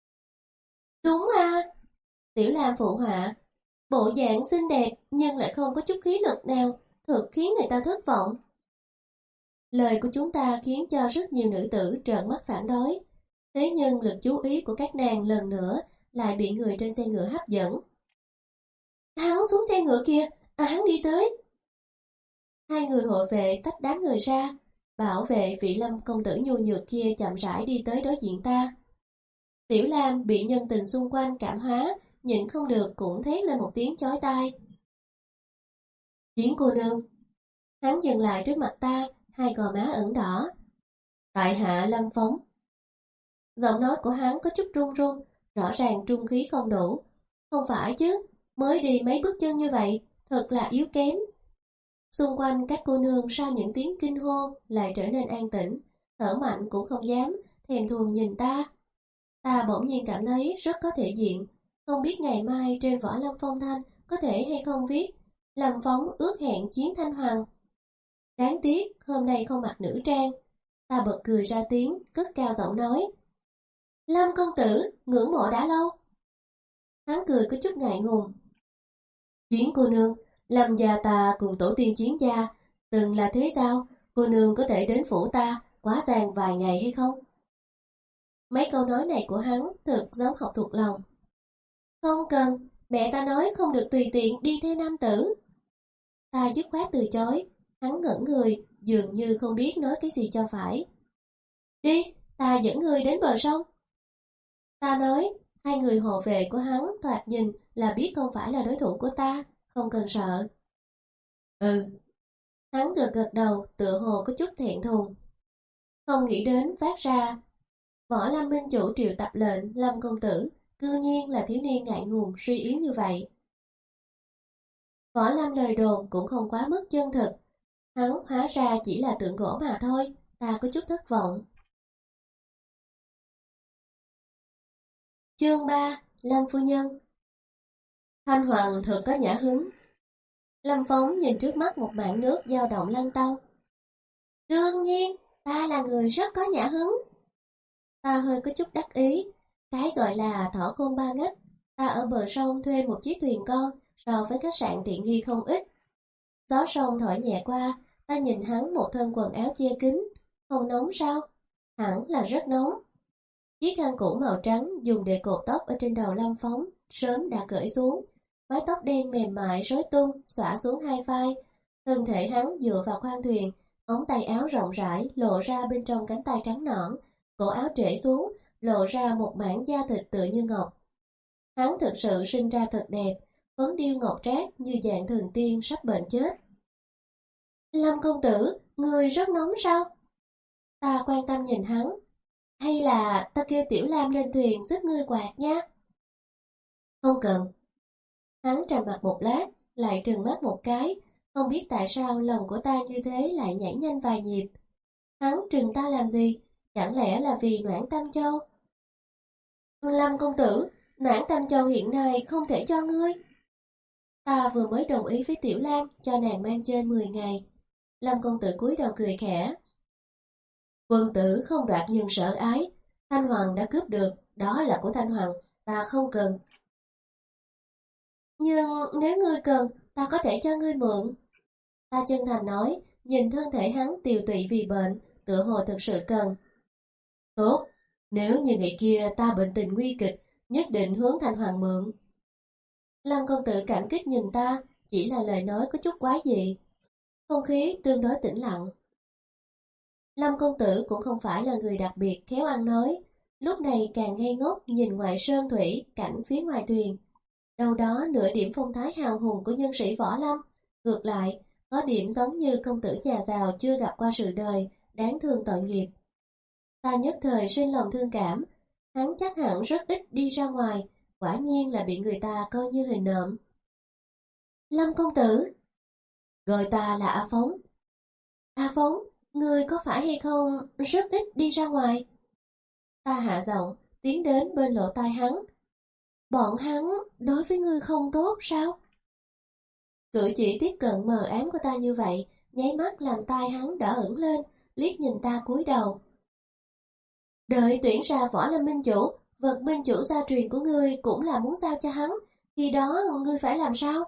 Đúng à, Tiểu Lam phụ họa. Bộ dạng xinh đẹp nhưng lại không có chút khí lực nào, thật khiến người ta thất vọng. Lời của chúng ta khiến cho rất nhiều nữ tử trợn mắt phản đối. Thế nhưng lực chú ý của các nàng lần nữa lại bị người trên xe ngựa hấp dẫn. Hắn xuống xe ngựa kia, à hắn đi tới. Hai người hộ vệ tách đám người ra, bảo vệ vị Lâm công tử nhu nhược kia chậm rãi đi tới đối diện ta. Tiểu Lam bị nhân tình xung quanh cảm hóa, nhịn không được cũng thét lên một tiếng chói tai. Chiến cô nương. Hắn dừng lại trước mặt ta, hai gò má ửng đỏ. Tại hạ Lâm Phóng. Giọng nói của hắn có chút run run, rõ ràng trung khí không đủ. Không phải chứ, mới đi mấy bước chân như vậy, thật là yếu kém. Xung quanh các cô nương sau những tiếng kinh hô lại trở nên an tĩnh, thở mạnh cũng không dám, thèm thuồng nhìn ta. Ta bỗng nhiên cảm thấy rất có thể diện, không biết ngày mai trên võ lâm phong thanh có thể hay không viết Lâm Phóng ước hẹn chiến Thanh Hoàng. Đáng tiếc hôm nay không mặc nữ trang. Ta bật cười ra tiếng, cất cao giọng nói. Lâm công tử, ngưỡng mộ đã lâu. Hắn cười có chút ngại ngùng. Chiến cô nương, Lâm gia ta cùng tổ tiên Chiến gia từng là thế sao? Cô nương có thể đến phủ ta quá giang vài ngày hay không? Mấy câu nói này của hắn thực giống học thuộc lòng. Không cần, mẹ ta nói không được tùy tiện đi theo nam tử. Ta dứt khoát từ chối. Hắn ngẩn người, dường như không biết nói cái gì cho phải. Đi, ta dẫn người đến bờ sông. Ta nói, hai người hộ vệ của hắn thoạt nhìn là biết không phải là đối thủ của ta, không cần sợ. Ừ. Hắn gật gật đầu, tựa hồ có chút thẹn thùng. Không nghĩ đến phát ra. Võ Lâm minh chủ triệu tập lệnh Lâm công tử, cư nhiên là thiếu niên ngại ngùng suy yếu như vậy. Võ Lâm lời đồn cũng không quá mức chân thực. Hắn hóa ra chỉ là tượng gỗ mà thôi, ta có chút thất vọng. Chương ba, Lâm phu nhân. Thanh Hoàng thật có nhã hứng. Lâm Phóng nhìn trước mắt một mảng nước dao động lăn tăn. Đương nhiên, ta là người rất có nhã hứng. Ta hơi có chút đắc ý, cái gọi là thỏ khôn ba ngách. Ta ở bờ sông thuê một chiếc thuyền con, so với khách sạn tiện nghi không ít. Gió sông thổi nhẹ qua, ta nhìn hắn một thân quần áo che kín. Không nóng sao? Hẳn là rất nóng. Chiếc khăn cũ màu trắng dùng để cột tóc ở trên đầu Lâm Phóng sớm đã cởi xuống. Mái tóc đen mềm mại rối tung, xõa xuống hai vai. Thân thể hắn dựa vào khoang thuyền, ống tay áo rộng rãi lộ ra bên trong cánh tay trắng nõn, cổ áo trễ xuống, lộ ra một mảng da thịt tựa như ngọc. Hắn thực sự sinh ra thật đẹp, phấn điêu ngọc trác như dạng thần tiên sắp bệnh chết. Lâm công tử, người rất nóng sao? Ta quan tâm nhìn hắn. Hay là ta kêu Tiểu Lam lên thuyền giúp ngươi quạt nha? Không cần. Hắn trầm mặt một lát, lại trừng mắt một cái, không biết tại sao lòng của ta như thế lại nhảy nhanh vài nhịp. Hắn trừng ta làm gì? Chẳng lẽ là vì Noãn Tam Châu? Lâm công tử, Noãn Tam Châu hiện nay không thể cho ngươi. Ta vừa mới đồng ý với Tiểu Lam cho nàng mang trên mười ngày. Lâm công tử cúi đầu cười khẽ. Quân tử không đoạt nhưng sợ ái. Thanh Hoàng đã cướp được, đó là của Thanh Hoàng, ta không cần. Nhưng nếu ngươi cần, ta có thể cho ngươi mượn. Ta chân thành nói, nhìn thân thể hắn tiều tụy vì bệnh, tựa hồ thực sự cần. Tốt, nếu như ngày kia ta bệnh tình nguy kịch, nhất định hướng Thanh Hoàng mượn. Lâm công tử cảm kích nhìn ta, chỉ là lời nói có chút quá dị. không khí tương đối tĩnh lặng. Lâm công tử cũng không phải là người đặc biệt khéo ăn nói, lúc này càng ngây ngốc nhìn ngoài sơn thủy cảnh phía ngoài thuyền. Đâu đó nửa điểm phong thái hào hùng của nhân sĩ võ lâm, ngược lại, có điểm giống như công tử nhà giàu chưa gặp qua sự đời, đáng thương tội nghiệp. Ta nhất thời sinh lòng thương cảm, hắn chắc hẳn rất ít đi ra ngoài, quả nhiên là bị người ta coi như hình nộm. Lâm công tử, gọi ta là A Phóng. A Phóng, ngươi có phải hay không rất ít đi ra ngoài? Ta hạ giọng, tiến đến bên lỗ tai hắn. Bọn hắn đối với ngươi không tốt sao? Cử chỉ tiếp cận mờ ám của ta như vậy, nháy mắt làm tai hắn đỏ ửng lên, liếc nhìn ta cúi đầu. Đợi tuyển ra võ lâm minh chủ, vật minh chủ gia truyền của ngươi cũng là muốn giao cho hắn, khi đó ngươi phải làm sao?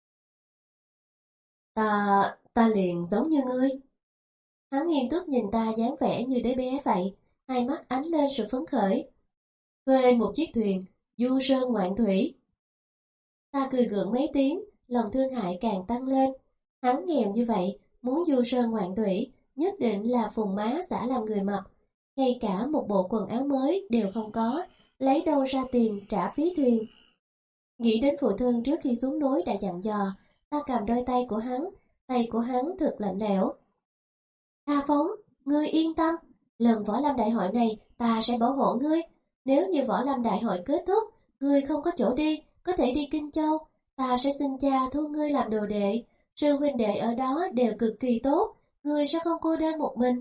Ta, ta liền giống như ngươi. Hắn nghiêm túc nhìn ta dáng vẻ như đứa bé vậy, hai mắt ánh lên sự phấn khởi. Thuê một chiếc thuyền, du sơn ngoạn thủy. Ta cười gượng mấy tiếng, lòng thương hại càng tăng lên. Hắn nghèo như vậy, muốn du sơn ngoạn thủy, nhất định là phùng má giả làm người mập. Ngay cả một bộ quần áo mới đều không có, lấy đâu ra tiền trả phí thuyền. Nghĩ đến phụ thân trước khi xuống núi đã dặn dò, ta cầm đôi tay của hắn, tay của hắn thật lạnh lẽo. A Phóng, ngươi yên tâm, lần võ lâm đại hội này ta sẽ bảo hộ ngươi. Nếu như võ lâm đại hội kết thúc, ngươi không có chỗ đi, có thể đi Kinh Châu, ta sẽ xin cha thu ngươi làm đồ đệ. Sư huynh đệ ở đó đều cực kỳ tốt, ngươi sẽ không cô đơn một mình.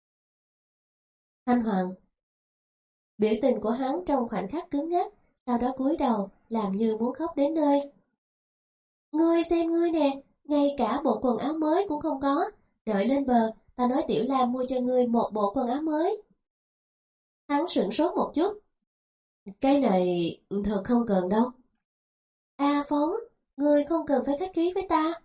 Thanh Hoàng. Biểu tình của hắn trong khoảnh khắc cứng ngắc, sau đó cúi đầu, làm như muốn khóc đến nơi. Ngươi xem ngươi nè, ngay cả bộ quần áo mới cũng không có. Đợi lên bờ, ta nói Tiểu Lam mua cho ngươi một bộ quần áo mới. Hắn sửng sốt một chút. Cái này thật không cần đâu. A Phóng, ngươi không cần phải khách khí với ta.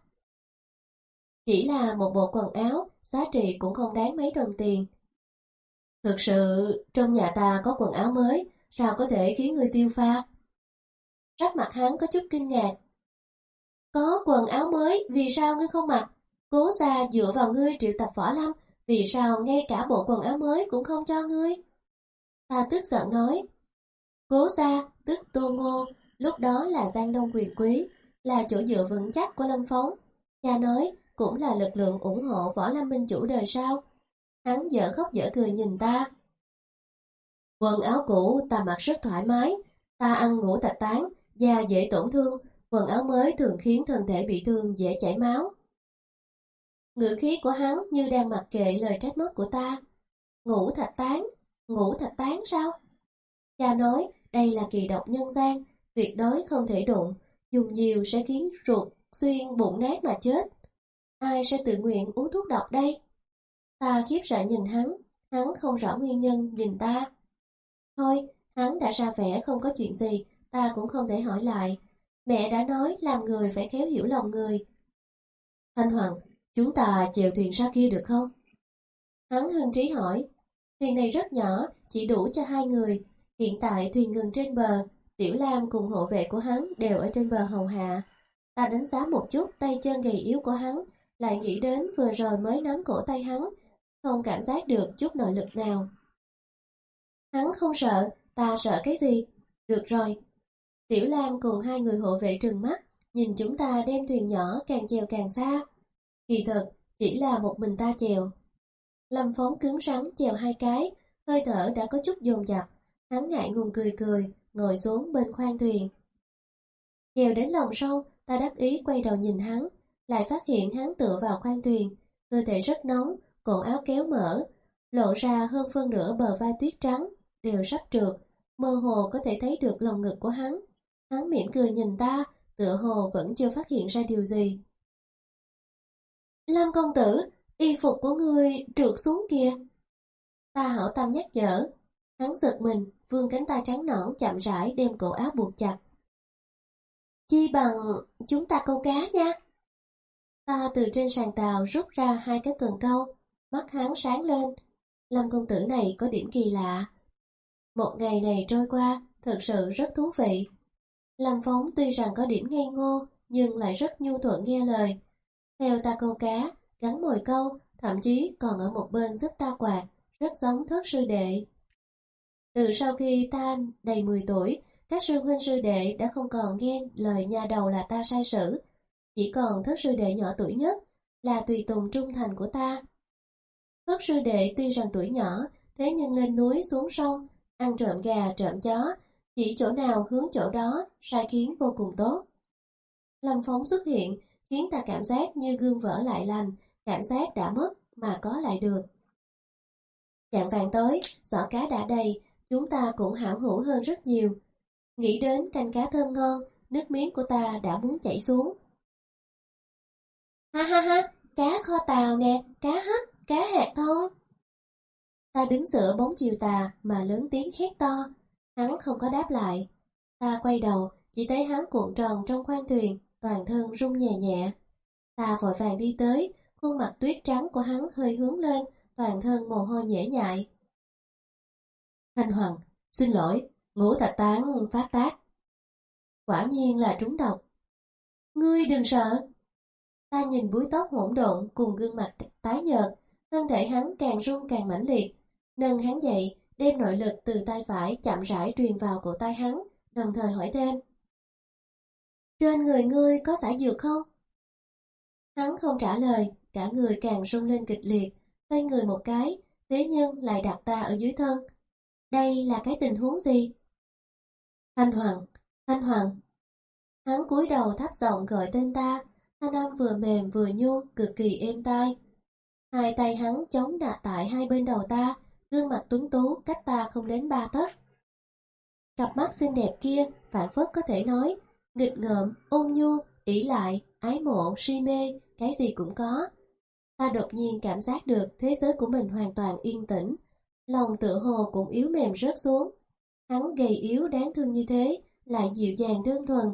Chỉ là một bộ quần áo, giá trị cũng không đáng mấy đồng tiền. Thực sự, trong nhà ta có quần áo mới, sao có thể khiến ngươi tiêu pha? Sắc mặt hắn có chút kinh ngạc. Có quần áo mới, vì sao ngươi không mặc? Cố gia dựa vào ngươi triệu tập võ lâm, vì sao ngay cả bộ quần áo mới cũng không cho ngươi? Ta tức giận nói. Cố gia, tức Tô Ngô, lúc đó là Giang Đông quyền quý, là chỗ dựa vững chắc của Lâm Phóng. Cha nói, cũng là lực lượng ủng hộ võ lâm minh chủ đời sau. Hắn dở khóc dở cười nhìn ta. Quần áo cũ ta mặc rất thoải mái, ta ăn ngủ tạch tán, da dễ tổn thương, quần áo mới thường khiến thân thể bị thương dễ chảy máu. Ngữ khí của hắn như đang mặc kệ lời trách móc của ta. Ngủ thạch tán, ngủ thạch tán sao? Cha nói đây là kỳ độc nhân gian, tuyệt đối không thể đụng, dùng nhiều sẽ khiến ruột xuyên bụng nát mà chết. Ai sẽ tự nguyện uống thuốc độc đây? Ta khiếp sợ nhìn hắn, hắn không rõ nguyên nhân nhìn ta. Thôi, hắn đã ra vẻ không có chuyện gì, ta cũng không thể hỏi lại. Mẹ đã nói làm người phải khéo hiểu lòng người. Thanh Hoàng, chúng ta chèo thuyền ra kia được không? Hắn hưng trí hỏi. Thuyền này rất nhỏ, chỉ đủ cho hai người. Hiện tại thuyền ngừng trên bờ, Tiểu Lam cùng hộ vệ của hắn đều ở trên bờ hầu hạ. Ta đánh giá một chút tay chân gầy yếu của hắn, lại nghĩ đến vừa rồi mới nắm cổ tay hắn, không cảm giác được chút nội lực nào. Hắn không sợ, ta sợ cái gì? Được rồi. Tiểu Lam cùng hai người hộ vệ trừng mắt, nhìn chúng ta đem thuyền nhỏ càng chèo càng xa. Kỳ thật, chỉ là một mình ta chèo. Lâm Phóng cứng rắn chèo hai cái, hơi thở đã có chút dồn dập. Hắn ngại ngùng cười cười, ngồi xuống bên khoang thuyền. Chèo đến lòng sâu, ta đắc ý quay đầu nhìn hắn, lại phát hiện hắn tựa vào khoang thuyền, cơ thể rất nóng, cổ áo kéo mở, lộ ra hơn phân nửa bờ vai tuyết trắng, đều sắp trượt, mơ hồ có thể thấy được lồng ngực của hắn. Hắn mỉm cười nhìn ta, tựa hồ vẫn chưa phát hiện ra điều gì. Lâm công tử, y phục của ngươi trượt xuống kìa. Ta hảo tâm nhắc nhở. Hắn giật mình, vươn cánh tay trắng nõn chậm rãi đem cổ áo buộc chặt. Chi bằng chúng ta câu cá nha. Ta từ trên sàn tàu rút ra hai cái cần câu, mắt hắn sáng lên. Lâm công tử này có điểm kỳ lạ. Một ngày này trôi qua, thật sự rất thú vị. Lâm Phóng tuy rằng có điểm ngây ngô, nhưng lại rất nhu thuận nghe lời. Theo ta câu cá, gắn mồi câu, thậm chí còn ở một bên giúp ta quạt, rất giống thất sư đệ. Từ sau khi ta đầy mười tuổi, các sư huynh sư đệ đã không còn nghe lời nhà đầu là ta sai sử, chỉ còn thất sư đệ nhỏ tuổi nhất là tùy tùng trung thành của ta. Thất sư đệ tuy rằng tuổi nhỏ, thế nhưng lên núi xuống sông, ăn trộm gà trộm chó, chỉ chỗ nào hướng chỗ đó, sai khiến vô cùng tốt. Lâm Phong xuất hiện khiến ta cảm giác như gương vỡ lại lành, cảm giác đã mất mà có lại được. Chạng vàng tới, giỏ cá đã đầy, chúng ta cũng hảo hữu hơn rất nhiều. Nghĩ đến canh cá thơm ngon, nước miếng của ta đã muốn chảy xuống. Ha ha ha, cá kho tàu nè, cá hấp, cá hạt thông. Ta đứng giữa bóng chiều tà mà lớn tiếng hét to. Hắn không có đáp lại. Ta quay đầu, chỉ thấy hắn cuộn tròn trong khoang thuyền, toàn thân rung nhẹ nhẹ. Ta vội vàng đi tới, khuôn mặt tuyết trắng của hắn hơi hướng lên, toàn thân mồ hôi nhễ nhại. Thanh Hoàng, xin lỗi, ngũ thạch tán phát tác. Quả nhiên là trúng độc. Ngươi đừng sợ. Ta nhìn búi tóc hỗn độn cùng gương mặt tái nhợt, thân thể hắn càng run càng mãnh liệt, nâng hắn dậy, đem nội lực từ tay phải chậm rãi truyền vào cổ tay hắn, đồng thời hỏi thêm. Trên người ngươi có xả dược không? Hắn không trả lời, cả người càng run lên kịch liệt, xoay người một cái, thế nhưng lại đặt ta ở dưới thân. Đây là cái tình huống gì? Thanh Hoàng, Thanh Hoàng. Hắn cúi đầu thấp giọng gọi tên ta, thanh âm vừa mềm vừa nhu, cực kỳ êm tai. Hai tay hắn chống đặt tại hai bên đầu ta, gương mặt tuấn tú cách ta không đến ba tấc. Cặp mắt xinh đẹp kia phản phất có thể nói, nghịch ngợm, ôn nhu, ỷ lại, ái mộ, si mê, cái gì cũng có. Ta đột nhiên cảm giác được thế giới của mình hoàn toàn yên tĩnh, lòng tựa hồ cũng yếu mềm rớt xuống. Hắn gầy yếu đáng thương như thế, lại dịu dàng đơn thuần.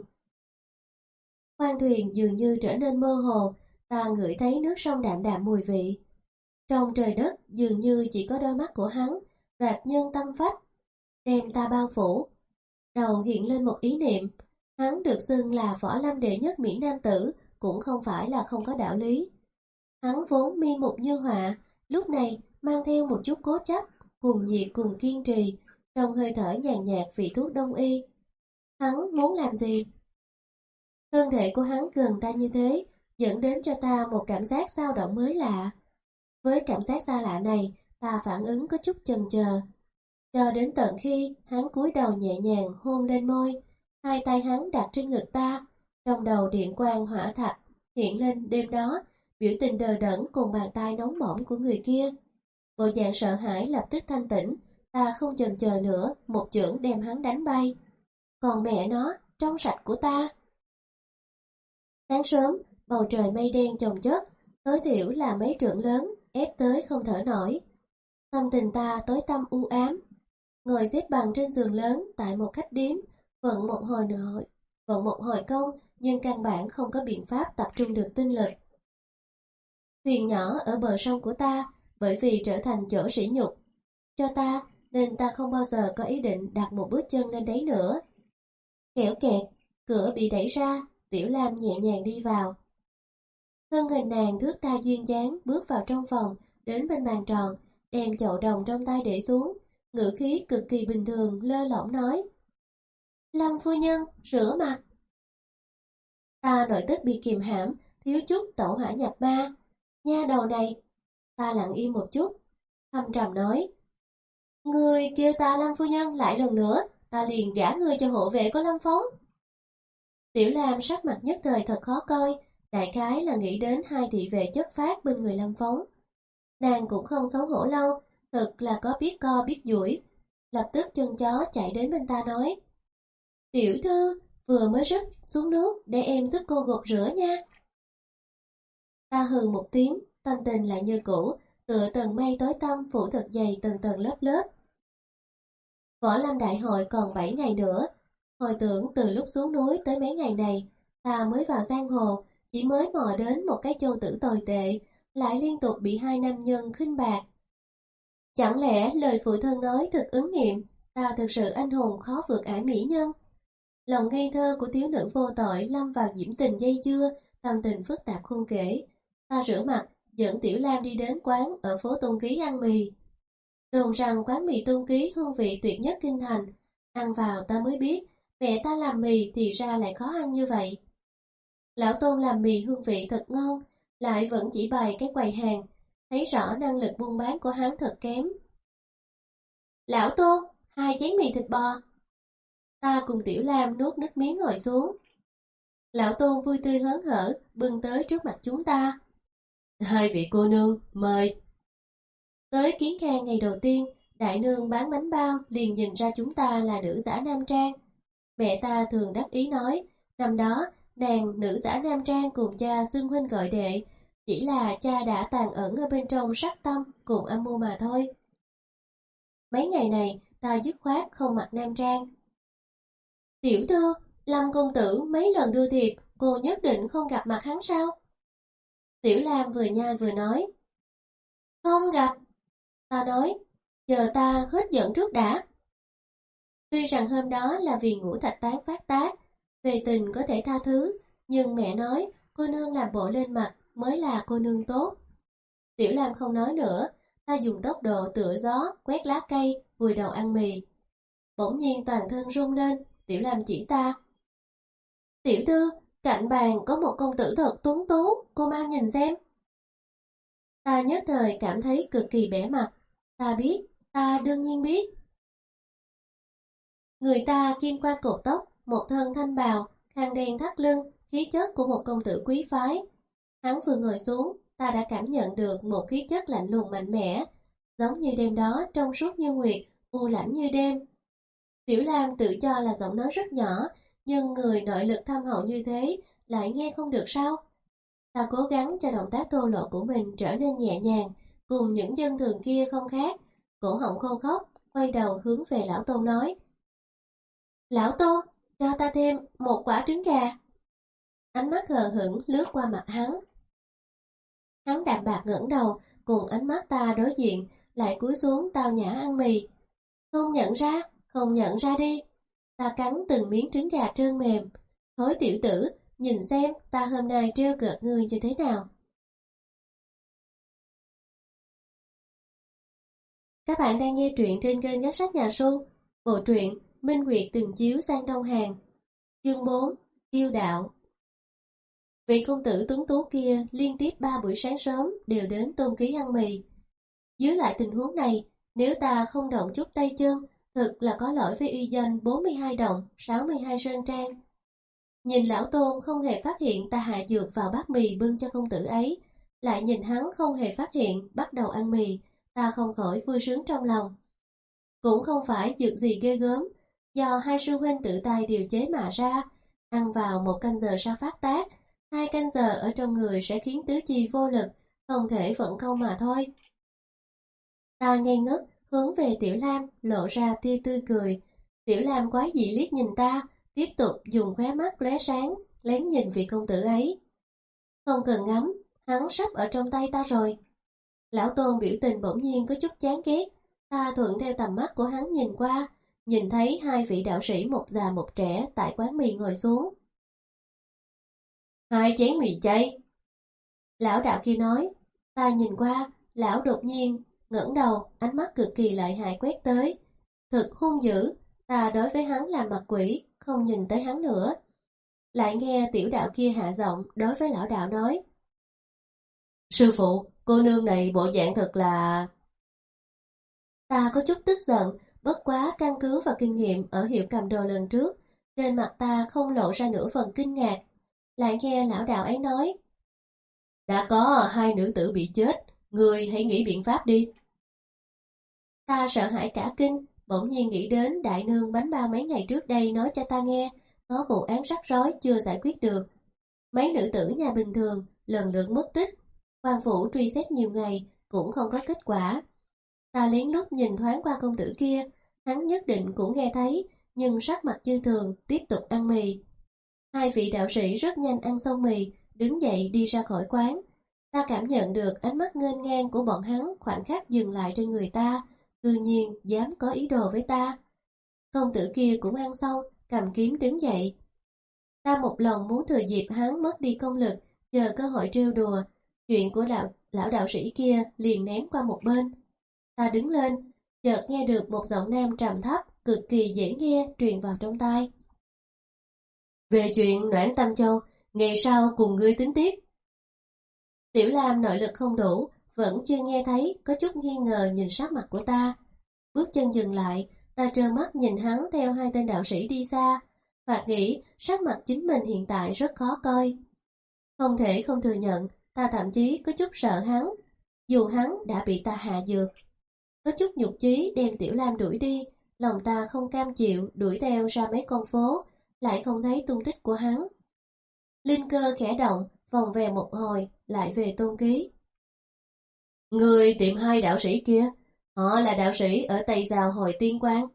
Khoang thuyền dường như trở nên mơ hồ, ta ngửi thấy nước sông đạm đạm mùi vị. Trong trời đất dường như chỉ có đôi mắt của hắn, đoạt nhân tâm phách, đem ta bao phủ. Đầu hiện lên một ý niệm, hắn được xưng là võ lâm đệ nhất mỹ nam tử, cũng không phải là không có đạo lý. Hắn vốn mi mục như họa, lúc này mang theo một chút cố chấp, cuồng nhiệt cùng kiên trì, trong hơi thở nhàn nhạt vị thuốc đông y. Hắn muốn làm gì? Thân thể của hắn gần ta như thế, dẫn đến cho ta một cảm giác dao động mới lạ. Với cảm giác xa lạ này, ta phản ứng có chút chần chờ. Cho đến tận khi hắn cúi đầu nhẹ nhàng hôn lên môi, hai tay hắn đặt trên ngực ta, trong đầu điện quang hỏa thạch hiện lên đêm đó, biểu tình đờ đẫn cùng bàn tay nóng bỏng của người kia. Bộ dạng sợ hãi lập tức thanh tỉnh, ta không chần chờ nữa, một chưởng đem hắn đánh bay. Còn mẹ nó, trong sạch của ta. Sáng sớm, bầu trời mây đen chồng chất, tối thiểu là mấy trượng lớn, ép tới không thở nổi. Tâm tình ta tối tăm u ám, ngồi xếp bằng trên giường lớn tại một khách điếm, vận một hồi nội, vận một hồi công, nhưng căn bản không có biện pháp tập trung được tinh lực. Thuyền nhỏ ở bờ sông của ta, bởi vì trở thành chỗ sỉ nhục cho ta, nên ta không bao giờ có ý định đặt một bước chân lên đấy nữa. Kẻo kẹt, cửa bị đẩy ra, Tiểu Lam nhẹ nhàng đi vào. Thân hình nàng thước tha duyên dáng bước vào trong phòng, đến bên bàn tròn, đem chậu đồng trong tay để xuống, ngữ khí cực kỳ bình thường lơ lỏng nói. Lâm phu nhân, rửa mặt. Ta nội tức bị kìm hãm, thiếu chút tẩu hỏa nhập ma. Nha đầu này. Ta lặng im một chút, thâm trầm nói. Người kêu ta Lâm phu nhân lại lần nữa, ta liền gả người cho hộ vệ của Lâm Phong. Tiểu Lam sắc mặt nhất thời thật khó coi, đại khái là nghĩ đến hai thị vệ chất phát bên người Lâm Phong. Nàng cũng không xấu hổ lâu, thật là có biết co biết duỗi, lập tức chân chó chạy đến bên ta nói. Tiểu thư, vừa mới rớt xuống nước để em giúp cô gột rửa nha. Ta hừ một tiếng, tâm tình lại như cũ, tựa tầng mây tối tăm phủ thật dày tầng tầng lớp lớp. Võ Lâm Đại hội còn bảy ngày nữa, hồi tưởng từ lúc xuống núi tới mấy ngày này, ta mới vào giang hồ, chỉ mới mò đến một cái châu tử tồi tệ, lại liên tục bị hai nam nhân khinh bạc. Chẳng lẽ lời phụ thân nói thực ứng nghiệm, ta thực sự anh hùng khó vượt ải mỹ nhân? Lòng ngây thơ của thiếu nữ vô tội lâm vào diễm tình dây dưa, tâm tình phức tạp không kể. Ta rửa mặt, dẫn Tiểu Lam đi đến quán ở phố Tôn Ký ăn mì. Đồn rằng quán mì Tôn Ký hương vị tuyệt nhất kinh thành, ăn vào ta mới biết, mẹ ta làm mì thì ra lại khó ăn như vậy. Lão Tôn làm mì hương vị thật ngon, lại vẫn chỉ bày cái quầy hàng, thấy rõ năng lực buôn bán của hắn thật kém. Lão Tôn, hai chén mì thịt bò. Ta cùng Tiểu Lam nuốt nước miếng ngồi xuống. Lão Tôn vui tươi hớn hở, bưng tới trước mặt chúng ta. Hai vị cô nương, mời. Tới kiến khang ngày đầu tiên, đại nương bán bánh bao liền nhìn ra chúng ta là nữ giả nam trang. Mẹ ta thường đắc ý nói, năm đó nàng nữ giả nam trang cùng cha xưng huynh gọi đệ, chỉ là cha đã tàn ẩn ở bên trong sắc tâm cùng âm mưu mà thôi. Mấy ngày này ta dứt khoát không mặc nam trang. Tiểu thư, Lâm công tử mấy lần đưa thiệp, cô nhất định không gặp mặt hắn sao? Tiểu Lam vừa nhai vừa nói. Không gặp. Ta nói, chờ ta hết giận trước đã. Tuy rằng hôm đó là vì ngũ thạch tán phát tác, về tình có thể tha thứ, nhưng mẹ nói cô nương làm bộ lên mặt mới là cô nương tốt. Tiểu Lam không nói nữa, ta dùng tốc độ tựa gió, quét lá cây, vùi đầu ăn mì. Bỗng nhiên toàn thân run lên, Tiểu Lam chỉ ta. Tiểu thư, cạnh bàn có một công tử thật tuấn tú, cô mau nhìn xem. Ta nhất thời cảm thấy cực kỳ bẽ mặt. Ta biết, ta đương nhiên biết. Người ta kim qua cột tóc, một thân thanh bào, khăn đen thắt lưng, khí chất của một công tử quý phái. Hắn vừa ngồi xuống, ta đã cảm nhận được một khí chất lạnh lùng mạnh mẽ, giống như đêm đó trong suốt như nguyệt, u lãnh như đêm. Tiểu Lam tự cho là giọng nói rất nhỏ, nhưng người nội lực thâm hậu như thế lại nghe không được sao? Ta cố gắng cho động tác thô lỗ của mình trở nên nhẹ nhàng, cùng những dân thường kia không khác, cổ họng khô khốc, quay đầu hướng về Lão Tôn nói. Lão Tôn, cho ta thêm một quả trứng gà. Ánh mắt hờ hững lướt qua mặt hắn. Hắn đạm bạc ngẩng đầu, cùng ánh mắt ta đối diện, lại cúi xuống tao nhã ăn mì. Không nhận ra, không nhận ra đi. Ta cắn từng miếng trứng gà trơn mềm. Thối tiểu tử, nhìn xem ta hôm nay trêu cợt ngươi như thế nào. Các bạn đang nghe truyện trên kênh Gác Sách Nhà Su. Bộ truyện Minh Nguyệt từng chiếu sang Đông Hàn. Chương bốn. Yêu đạo. Vị công tử tuấn tú kia liên tiếp ba buổi sáng sớm đều đến Tôn Ký ăn mì. Dưới lại tình huống này, nếu ta không động chút tay chân, thực là có lỗi với uy danh bốn mươi hai đồng, sáu mươi hai sơn trang. Nhìn Lão Tôn không hề phát hiện ta hạ dược vào bát mì bưng cho công tử ấy, lại nhìn hắn không hề phát hiện bắt đầu ăn mì, ta không khỏi vui sướng trong lòng. Cũng không phải dược gì ghê gớm, do hai sư huynh tự tay điều chế mà ra, ăn vào một canh giờ sau phát tác, hai canh giờ ở trong người sẽ khiến tứ chi vô lực, không thể vận công mà thôi. Ta ngây ngất, hướng về Tiểu Lam, lộ ra tia tươi cười. Tiểu Lam quái dị liếc nhìn ta, tiếp tục dùng khóe mắt lóe sáng, lén nhìn vị công tử ấy. Không cần ngắm, hắn sắp ở trong tay ta rồi. Lão Tôn biểu tình bỗng nhiên có chút chán ghét, ta thuận theo tầm mắt của hắn nhìn qua, nhìn thấy hai vị đạo sĩ một già một trẻ tại quán mì ngồi xuống. Hai chén mì chay. Lão đạo kia nói, ta nhìn qua, lão đột nhiên ngẩng đầu, ánh mắt cực kỳ lợi hại quét tới. Thực hung dữ, ta đối với hắn là mặt quỷ, không nhìn tới hắn nữa. Lại nghe tiểu đạo kia hạ giọng đối với lão đạo nói. Sư phụ, cô nương này bộ dạng thật là... Ta có chút tức giận, bất quá căn cứ vào kinh nghiệm ở hiệu cầm đồ lần trước, trên mặt ta không lộ ra nửa phần kinh ngạc. Lại nghe lão đạo ấy nói. Đã có hai nữ tử bị chết, ngươi hãy nghĩ biện pháp đi. Ta sợ hãi cả kinh, bỗng nhiên nghĩ đến đại nương bánh bao mấy ngày trước đây nói cho ta nghe, có vụ án rắc rối chưa giải quyết được. Mấy nữ tử nhà bình thường, lần lượt mất tích. Quan phủ truy xét nhiều ngày, cũng không có kết quả. Ta lén lút nhìn thoáng qua công tử kia, hắn nhất định cũng nghe thấy, nhưng sắc mặt như thường, tiếp tục ăn mì. Hai vị đạo sĩ rất nhanh ăn xong mì, đứng dậy đi ra khỏi quán. Ta cảm nhận được ánh mắt nghênh ngang của bọn hắn khoảnh khắc dừng lại trên người ta, tự nhiên dám có ý đồ với ta. Công tử kia cũng ăn xong, cầm kiếm đứng dậy. Ta một lòng muốn thừa dịp hắn mất đi công lực, chờ cơ hội trêu đùa. Chuyện của lão, lão đạo sĩ kia liền ném qua một bên. Ta đứng lên, chợt nghe được một giọng nam trầm thấp, cực kỳ dễ nghe truyền vào trong tai. Về chuyện Noãn Tâm Châu, ngày sau cùng ngươi tính tiếp. Tiểu Lam nội lực không đủ, vẫn chưa nghe thấy, có chút nghi ngờ nhìn sắc mặt của ta. Bước chân dừng lại, ta trơ mắt nhìn hắn theo hai tên đạo sĩ đi xa, hoặc nghĩ sắc mặt chính mình hiện tại rất khó coi. Không thể không thừa nhận, ta thậm chí có chút sợ hắn, dù hắn đã bị ta hạ dược. Có chút nhục chí đem Tiểu Lam đuổi đi, lòng ta không cam chịu đuổi theo ra mấy con phố, lại không thấy tung tích của hắn. Linh cơ khẽ động, vòng về một hồi, lại về Tôn Ký. Người tìm hai đạo sĩ kia, họ là đạo sĩ ở Tây Giào Hồi Tiên Quan.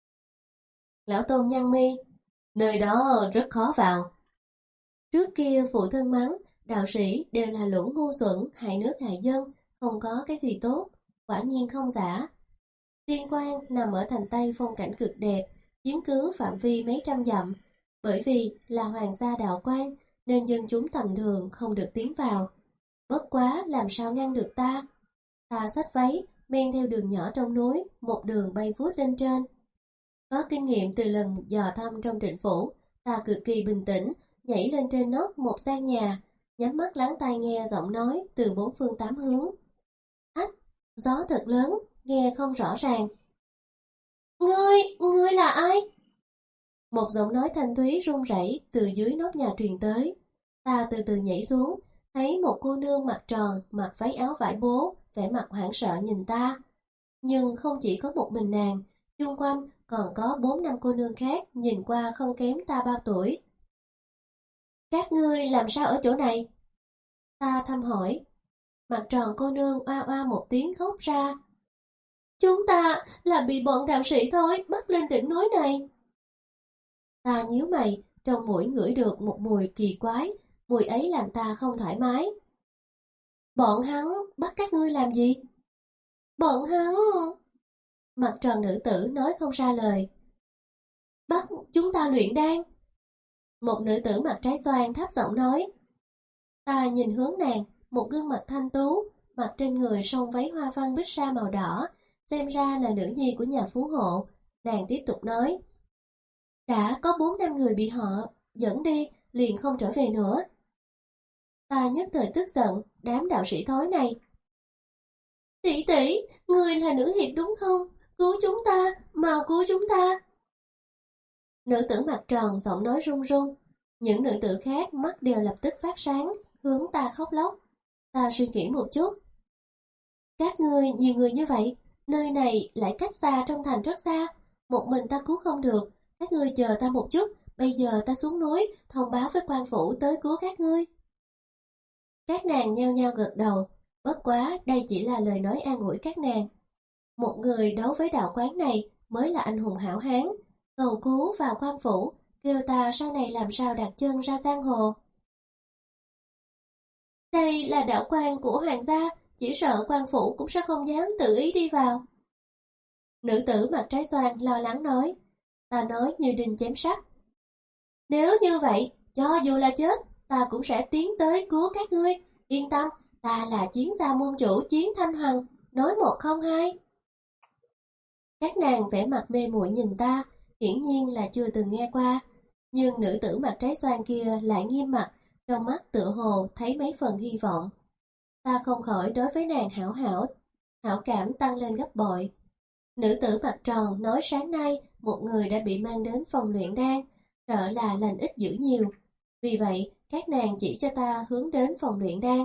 Lão Tôn nhăn mi, nơi đó rất khó vào. Trước kia phụ thân mắng, đạo sĩ đều là lũ ngu xuẩn, hại nước hại dân, không có cái gì tốt, quả nhiên không giả. Tiên Quan nằm ở thành Tây phong cảnh cực đẹp, chiếm cứ phạm vi mấy trăm dặm, bởi vì là hoàng gia đạo quan nên dân chúng tầm thường không được tiến vào. Bất quá làm sao ngăn được ta? Ta xách váy, men theo đường nhỏ trong núi, một đường bay vút lên trên. Có kinh nghiệm từ lần dò thăm trong trịnh phủ, ta cực kỳ bình tĩnh, nhảy lên trên nóc một gian nhà, nhắm mắt lắng tai nghe giọng nói từ bốn phương tám hướng. Ách, gió thật lớn, nghe không rõ ràng. Ngươi, ngươi là ai? Một giọng nói thanh thúy run rẩy từ dưới nóc nhà truyền tới. Ta từ từ nhảy xuống, thấy một cô nương mặt tròn, mặc váy áo vải bố, vẻ mặt hoảng sợ nhìn ta. Nhưng không chỉ có một mình nàng, xung quanh còn có bốn năm cô nương khác nhìn qua không kém ta bao tuổi. Các ngươi làm sao ở chỗ này? Ta thăm hỏi. Mặt tròn cô nương oa oa một tiếng khóc ra. Chúng ta là bị bọn đạo sĩ thôi bắt lên đỉnh núi này. Ta nhíu mày, trong mũi ngửi được một mùi kỳ quái, mùi ấy làm ta không thoải mái. Bọn hắn bắt các ngươi làm gì? Bọn hắn... Mặt tròn nữ tử nói không ra lời. Bắt chúng ta luyện đan. Một nữ tử mặt trái xoan thấp giọng nói. Ta nhìn hướng nàng, một gương mặt thanh tú, mặc trên người song váy hoa văn bích sa màu đỏ, xem ra là nữ nhi của nhà phú hộ. Nàng tiếp tục nói. Đã có bốn năm người bị họ dẫn đi, liền không trở về nữa. Ta nhất thời tức giận, đám đạo sĩ thối này. Tỷ tỷ, người là nữ hiệp đúng không? Cứu chúng ta, mau cứu chúng ta. Nữ tử mặt tròn, giọng nói run run. Những nữ tử khác mắt đều lập tức phát sáng, hướng ta khóc lóc. Ta suy nghĩ một chút. Các ngươi, nhiều người như vậy, nơi này lại cách xa trong thành rất xa. Một mình ta cứu không được, các ngươi chờ ta một chút, bây giờ ta xuống núi, thông báo với quan phủ tới cứu các ngươi. Các nàng nhao nhao gật đầu, bất quá đây chỉ là lời nói an ủi các nàng. Một người đấu với đạo quán này mới là anh hùng hảo hán, cầu cứu vào quan phủ, kêu ta sau này làm sao đặt chân ra giang hồ. Đây là đạo quan của hoàng gia, chỉ sợ quan phủ cũng sẽ không dám tự ý đi vào. Nữ tử mặt trái xoan lo lắng nói, ta nói như đinh chém sắt. Nếu như vậy, cho dù là chết, ta cũng sẽ tiến tới cứu các ngươi, yên tâm, ta là chiến gia môn chủ Chiến Thanh Hoàng, nói một không hai. Các nàng vẻ mặt mê muội nhìn ta, hiển nhiên là chưa từng nghe qua, nhưng nữ tử mặt trái xoan kia lại nghiêm mặt, trong mắt tựa hồ thấy mấy phần hy vọng. Ta không khỏi đối với nàng hảo hảo, hảo cảm tăng lên gấp bội. Nữ tử mặt tròn nói sáng nay một người đã bị mang đến phòng luyện đan, sợ là lành ít dữ nhiều. Vì vậy, các nàng chỉ cho ta hướng đến phòng luyện đan.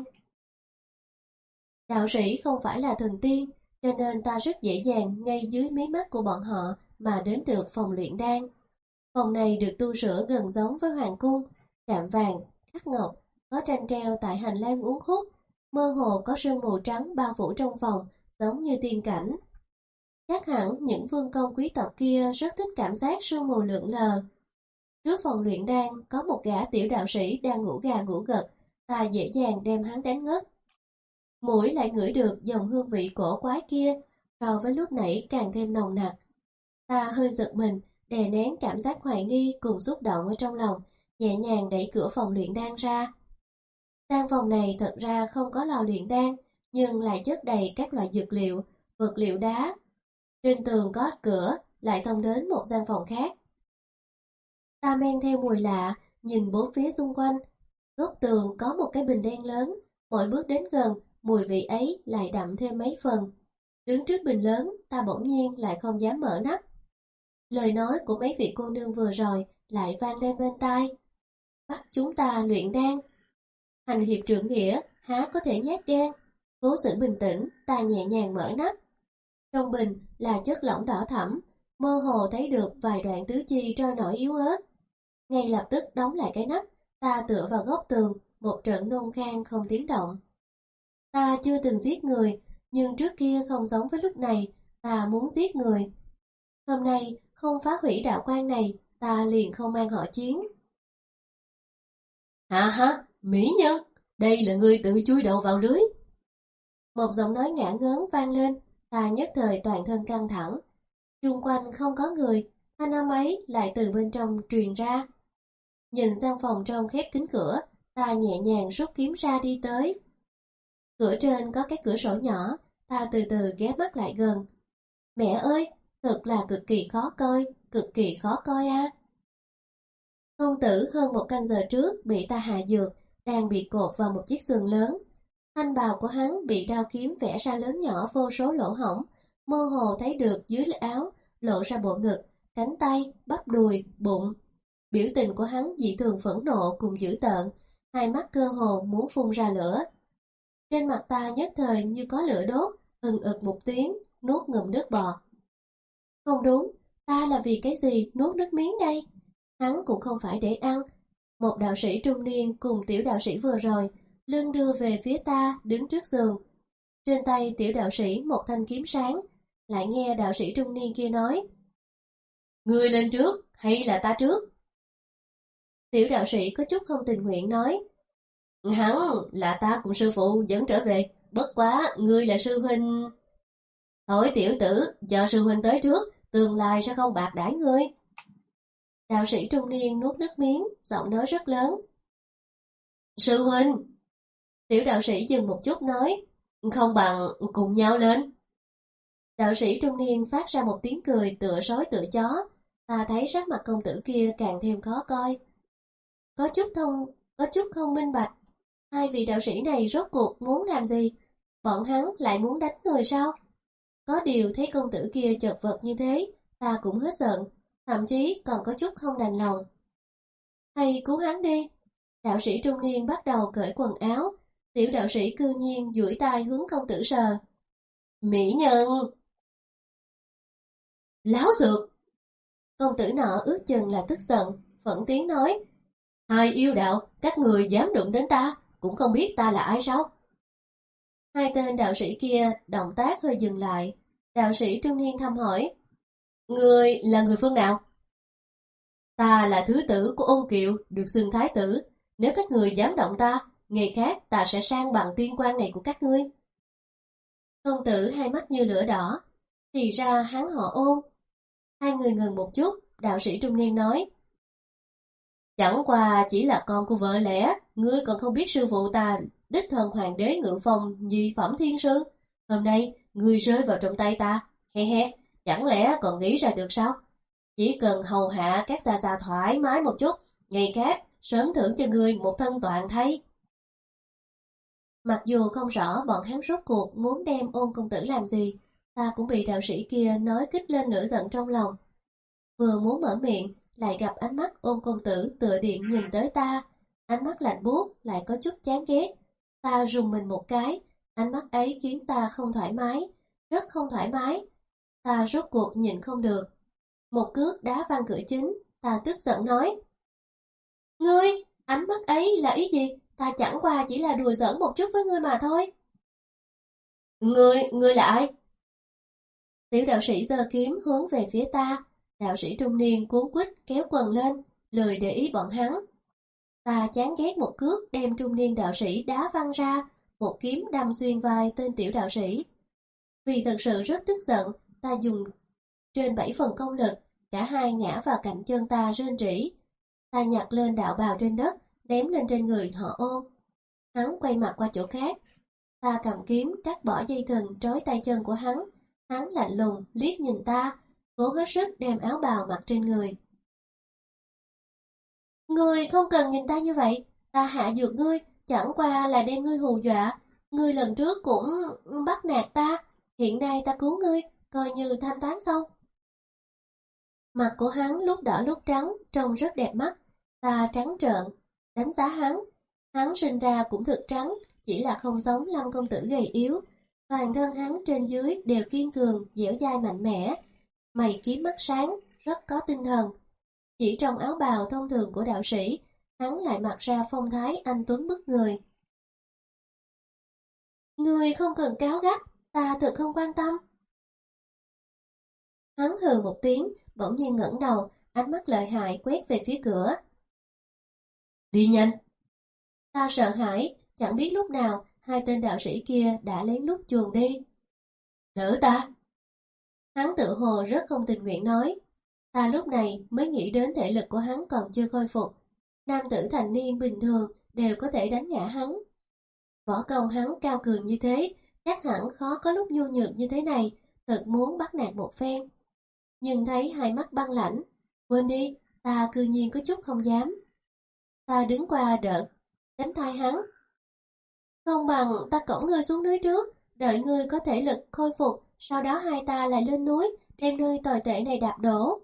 Đạo sĩ không phải là thần tiên, cho nên ta rất dễ dàng ngay dưới mí mắt của bọn họ mà đến được phòng luyện đan. Phòng này được tu sửa gần giống với hoàng cung, đạm vàng, khắc ngọc, có tranh treo tại hành lang uốn khúc, mơ hồ có sương mù trắng bao phủ trong phòng, giống như tiên cảnh. Chắc hẳn những vương công quý tộc kia rất thích cảm giác sương mù lượn lờ. Trước phòng luyện đan có một gã tiểu đạo sĩ đang ngủ gà ngủ gật, ta dễ dàng đem hắn đánh ngất. Mũi lại ngửi được dòng hương vị cổ quái kia, so với lúc nãy càng thêm nồng nặc. Ta hơi giật mình, đè nén cảm giác hoài nghi cùng xúc động ở trong lòng, nhẹ nhàng đẩy cửa phòng luyện đan ra. Gian phòng này thật ra không có lò luyện đan, nhưng lại chất đầy các loại dược liệu, vật liệu đá. Trên tường có cửa, lại thông đến một gian phòng khác. Ta men theo mùi lạ, nhìn bốn phía xung quanh. Góc tường có một cái bình đen lớn, mỗi bước đến gần, mùi vị ấy lại đậm thêm mấy phần. Đứng trước bình lớn, ta bỗng nhiên lại không dám mở nắp. Lời nói của mấy vị cô nương vừa rồi lại vang lên bên tai. Bắt chúng ta luyện đan. Hành hiệp trưởng nghĩa, há có thể nhát gan. Cố xử bình tĩnh, ta nhẹ nhàng mở nắp. Trong bình là chất lỏng đỏ thẫm, mơ hồ thấy được vài đoạn tứ chi trôi nổi yếu ớt. Ngay lập tức đóng lại cái nắp, ta tựa vào góc tường, một trận nôn khan không tiếng động. Ta chưa từng giết người, nhưng trước kia không giống với lúc này, ta muốn giết người. Hôm nay không phá hủy đạo quan này, ta liền không mang họ Chiến. Hả hả, mỹ nhân, đây là người tự chui đầu vào lưới. Một giọng nói ngả ngớn vang lên, ta nhất thời toàn thân căng thẳng. Xung quanh không có người, thanh âm ấy lại từ bên trong truyền ra. Nhìn sang phòng trong khép kín cửa, ta nhẹ nhàng rút kiếm ra đi tới. Cửa trên có cái cửa sổ nhỏ, ta từ từ ghé mắt lại gần. Mẹ ơi, thật là cực kỳ khó coi, cực kỳ khó coi a. À. Công tử hơn một canh giờ trước bị ta hạ dược, đang bị cột vào một chiếc giường lớn. Thanh bào của hắn bị đao kiếm vẽ ra lớn nhỏ vô số lỗ hổng, mơ hồ thấy được dưới áo, lộ ra bộ ngực, cánh tay, bắp đùi, bụng. Biểu tình của hắn dị thường phẫn nộ cùng dữ tợn, hai mắt cơ hồ muốn phun ra lửa. Trên mặt ta nhất thời như có lửa đốt, ừng ực một tiếng, nuốt ngụm nước bọt. Không đúng, ta là vì cái gì nuốt nước miếng đây? Hắn cũng không phải để ăn. Một đạo sĩ trung niên cùng tiểu đạo sĩ vừa rồi, lưng đưa về phía ta đứng trước giường. Trên tay tiểu đạo sĩ một thanh kiếm sáng, lại nghe đạo sĩ trung niên kia nói. Ngươi lên trước, hay là ta trước? Tiểu đạo sĩ có chút không tình nguyện nói. Hắn là ta cùng sư phụ dẫn trở về, bất quá ngươi là sư huynh. Thôi tiểu tử, chờ sư huynh tới trước, tương lai sẽ không bạc đãi ngươi. Đạo sĩ trung niên nuốt nước miếng, giọng nói rất lớn. Sư huynh. Tiểu đạo sĩ dừng một chút nói, không bằng cùng nhau lên. Đạo sĩ trung niên phát ra một tiếng cười tựa sói tựa chó, ta thấy sắc mặt công tử kia càng thêm khó coi. Có chút thông, có chút không minh bạch, hai vị đạo sĩ này rốt cuộc muốn làm gì? Bọn hắn lại muốn đánh người sao? Có điều thấy công tử kia chật vật như thế, ta cũng hết giận, thậm chí còn có chút không đành lòng. Hay cứu hắn đi. Đạo sĩ trung niên bắt đầu cởi quần áo, tiểu đạo sĩ cư nhiên duỗi tay hướng công tử sờ. Mỹ nhân! Láo xược! Công tử nọ ước chừng là tức giận, phẫn tiếng nói. Hai yêu đạo, các người dám đụng đến ta, cũng không biết ta là ai sao? Hai tên đạo sĩ kia động tác hơi dừng lại. Đạo sĩ trung niên thăm hỏi. Người là người phương nào? Ta là thứ tử của ôn kiệu, được xưng thái tử. Nếu các người dám động ta, ngày khác ta sẽ sang bằng tiên quan này của các ngươi. Công tử hai mắt như lửa đỏ. Thì ra hắn họ Ôn. Hai người ngừng một chút, đạo sĩ trung niên nói. Chẳng qua chỉ là con của vợ lẽ, ngươi còn không biết sư phụ ta đích thân hoàng đế Ngự Phong nhị phẩm thiên sư. Hôm nay, ngươi rơi vào trong tay ta, he he, chẳng lẽ còn nghĩ ra được sao? Chỉ cần hầu hạ các xa xa thoải mái một chút, ngày khác, sớm thưởng cho ngươi một thân toàn thay. Mặc dù không rõ bọn hắn rốt cuộc muốn đem Ôn công tử làm gì, ta cũng bị đạo sĩ kia nói kích lên lửa giận trong lòng. Vừa muốn mở miệng, lại gặp ánh mắt Ôn công tử tựa điện nhìn tới ta, ánh mắt lạnh buốt lại có chút chán ghét. Ta rùng mình một cái, ánh mắt ấy khiến ta không thoải mái, rất không thoải mái. Ta rốt cuộc nhịn không được. Một cước đá văng cửa chính, ta tức giận nói. Ngươi, ánh mắt ấy là ý gì? Ta chẳng qua chỉ là đùa giỡn một chút với ngươi mà thôi. Ngươi, ngươi là ai? Tiểu đạo sĩ giơ kiếm hướng về phía ta. Đạo sĩ trung niên cuốn quýt kéo quần lên, lười để ý bọn hắn. Ta chán ghét một cước đem trung niên đạo sĩ đá văng ra, một kiếm đâm xuyên vai tên tiểu đạo sĩ. Vì thật sự rất tức giận, ta dùng trên bảy phần công lực, cả hai ngã vào cạnh chân ta rên rỉ. Ta nhặt lên đạo bào trên đất, ném lên trên người họ Ôn. Hắn quay mặt qua chỗ khác. Ta cầm kiếm cắt bỏ dây thừng trói tay chân của hắn. Hắn lạnh lùng liếc nhìn ta, cố hết sức đem áo bào mặc trên người. Ngươi không cần nhìn ta như vậy, ta hạ dược ngươi, chẳng qua là đem ngươi hù dọa. Ngươi lần trước cũng bắt nạt ta, hiện nay ta cứu ngươi, coi như thanh toán xong. Mặt của hắn lúc đỏ lúc trắng, trông rất đẹp mắt. Ta trắng trợn, đánh giá hắn. Hắn sinh ra cũng thực trắng, chỉ là không giống Lâm công tử gầy yếu. Toàn thân hắn trên dưới đều kiên cường, dẻo dai mạnh mẽ. Mày kiếm mắt sáng, rất có tinh thần. Chỉ trong áo bào thông thường của đạo sĩ, hắn lại mặc ra phong thái anh tuấn bức người. Ngươi không cần cáo gắt, ta thật không quan tâm. Hắn hừ một tiếng, bỗng nhiên ngẩng đầu, ánh mắt lợi hại quét về phía cửa. Đi nhanh. Ta sợ hãi, chẳng biết lúc nào hai tên đạo sĩ kia đã lén lút chuồn đi. Đỡ ta. Hắn tự hồ rất không tình nguyện nói. Ta lúc này mới nghĩ đến thể lực của hắn còn chưa khôi phục. Nam tử thành niên bình thường đều có thể đánh ngã hắn. Võ công hắn cao cường như thế, chắc hẳn khó có lúc nhu nhược như thế này, thật muốn bắt nạt một phen. Nhưng thấy hai mắt băng lãnh, quên đi, ta cư nhiên có chút không dám. Ta đứng qua đỡ, đánh tay hắn. Không bằng ta cõng ngươi xuống núi trước, đợi ngươi có thể lực khôi phục, sau đó hai ta lại lên núi, đem nơi tồi tệ này đạp đổ.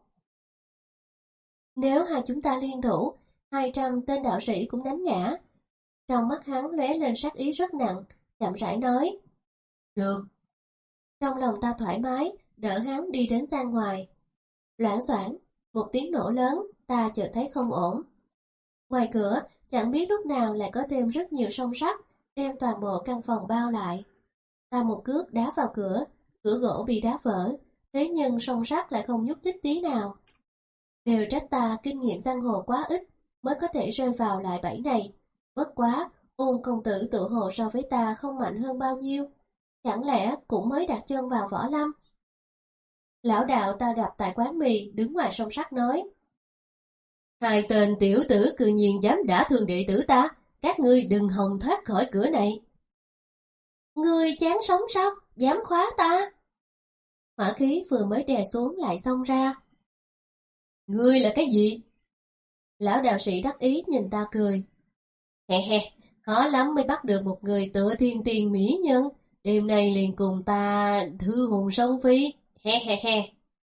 Nếu hai chúng ta liên thủ, hai trăm tên đạo sĩ cũng đánh ngã. Trong mắt hắn lóe lên sát ý rất nặng, chậm rãi nói. Được. Trong lòng ta thoải mái, đỡ hắn đi đến gian ngoài. Loảng xoảng, một tiếng nổ lớn, ta chợt thấy không ổn. Ngoài cửa, chẳng biết lúc nào lại có thêm rất nhiều song sắt, đem toàn bộ căn phòng bao lại. Ta một cước đá vào cửa, cửa gỗ bị đá vỡ, thế nhưng song sắt lại không nhúc nhích tí nào. Đều trách ta kinh nghiệm giang hồ quá ít, mới có thể rơi vào loại bẫy này. Bất quá, Ôn công tử tự hồ so với ta không mạnh hơn bao nhiêu, chẳng lẽ cũng mới đặt chân vào võ lâm. Lão đạo ta gặp tại quán mì đứng ngoài song sắt nói. Hai tên tiểu tử cư nhiên dám đả thương đệ tử ta, các ngươi đừng hòng thoát khỏi cửa này. Ngươi chán sống sao, dám khóa ta? Hỏa khí vừa mới đè xuống lại xông ra. Ngươi là cái gì? Lão đạo sĩ đắc ý nhìn ta cười. He he, khó lắm mới bắt được một người tựa thiên tiền mỹ nhân, đêm nay liền cùng ta thư hồn sông phi. He he he.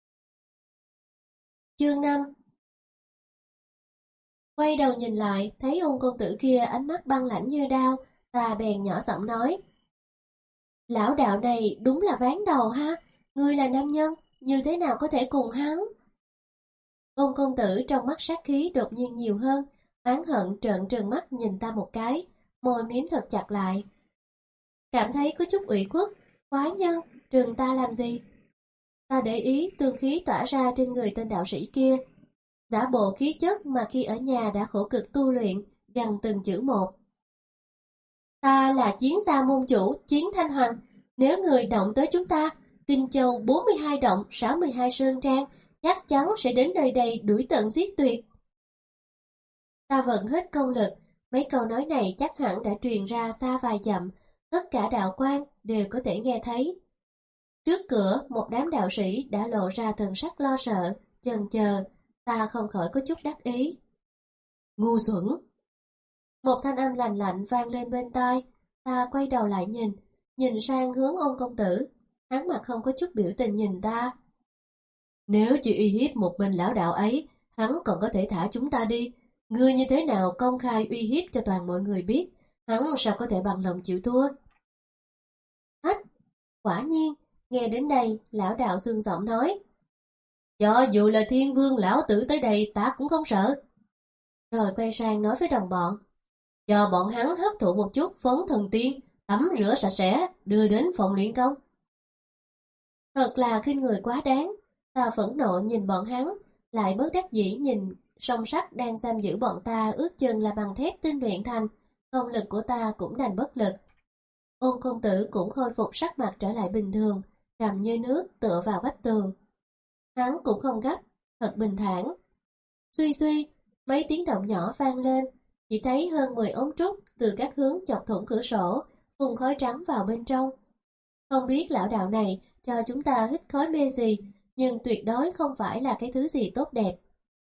Chương năm. Quay đầu nhìn lại, thấy Ôn công tử kia ánh mắt băng lãnh như đao, ta bèn nhỏ giọng nói. Lão đạo này đúng là ván đầu ha, ngươi là nam nhân, như thế nào có thể cùng hắn? Ôn công tử trong mắt sát khí đột nhiên nhiều hơn, oán hận trợn trừng mắt nhìn ta một cái, môi miếm thật chặt lại. Cảm thấy có chút ủy khuất, quái nhân, trừng ta làm gì? Ta để ý tương khí tỏa ra trên người tên đạo sĩ kia. Giả bộ khí chất mà khi ở nhà đã khổ cực tu luyện, gần từng chữ một. Ta là chiến gia môn chủ, Chiến Thanh Hoàng. Nếu người động tới chúng ta, Kinh Châu bốn mươi hai động, sáu mươi hai sơn trang, chắc chắn sẽ đến nơi đây đuổi tận giết tuyệt. Ta vận hết công lực, mấy câu nói này chắc hẳn đã truyền ra xa vài dặm, tất cả đạo quan đều có thể nghe thấy. Trước cửa, một đám đạo sĩ đã lộ ra thần sắc lo sợ, chần chờ, ta không khỏi có chút đắc ý. Ngu xuẩn! Một thanh âm lạnh lạnh vang lên bên tai, ta quay đầu lại nhìn, nhìn sang hướng Ôn công tử, hắn mặt không có chút biểu tình nhìn ta. Nếu chỉ uy hiếp một mình lão đạo ấy, hắn còn có thể thả chúng ta đi. Ngươi như thế nào công khai uy hiếp cho toàn mọi người biết, hắn sao có thể bằng lòng chịu thua? Hách! Quả nhiên, nghe đến đây, lão đạo xương giọng nói. Cho dù là thiên vương lão tử tới đây ta cũng không sợ. Rồi quay sang nói với đồng bọn. Cho bọn hắn hấp thụ một chút phấn thần tiên, tắm rửa sạch sẽ, đưa đến phòng luyện công. Thật là khinh người quá đáng, ta phẫn nộ nhìn bọn hắn, lại bất đắc dĩ nhìn song sắt đang giam giữ bọn ta ước chừng là bằng thép tinh luyện thành, công lực của ta cũng đành bất lực. Ôn công tử cũng khôi phục sắc mặt trở lại bình thường, trầm như nước tựa vào vách tường. Hắn cũng không gấp, thật bình thản. Suy suy, mấy tiếng động nhỏ vang lên, chỉ thấy hơn mười ống trúc từ các hướng chọc thủng cửa sổ, phun khói trắng vào bên trong. Không biết lão đạo này cho chúng ta hít khói mê gì, nhưng tuyệt đối không phải là cái thứ gì tốt đẹp.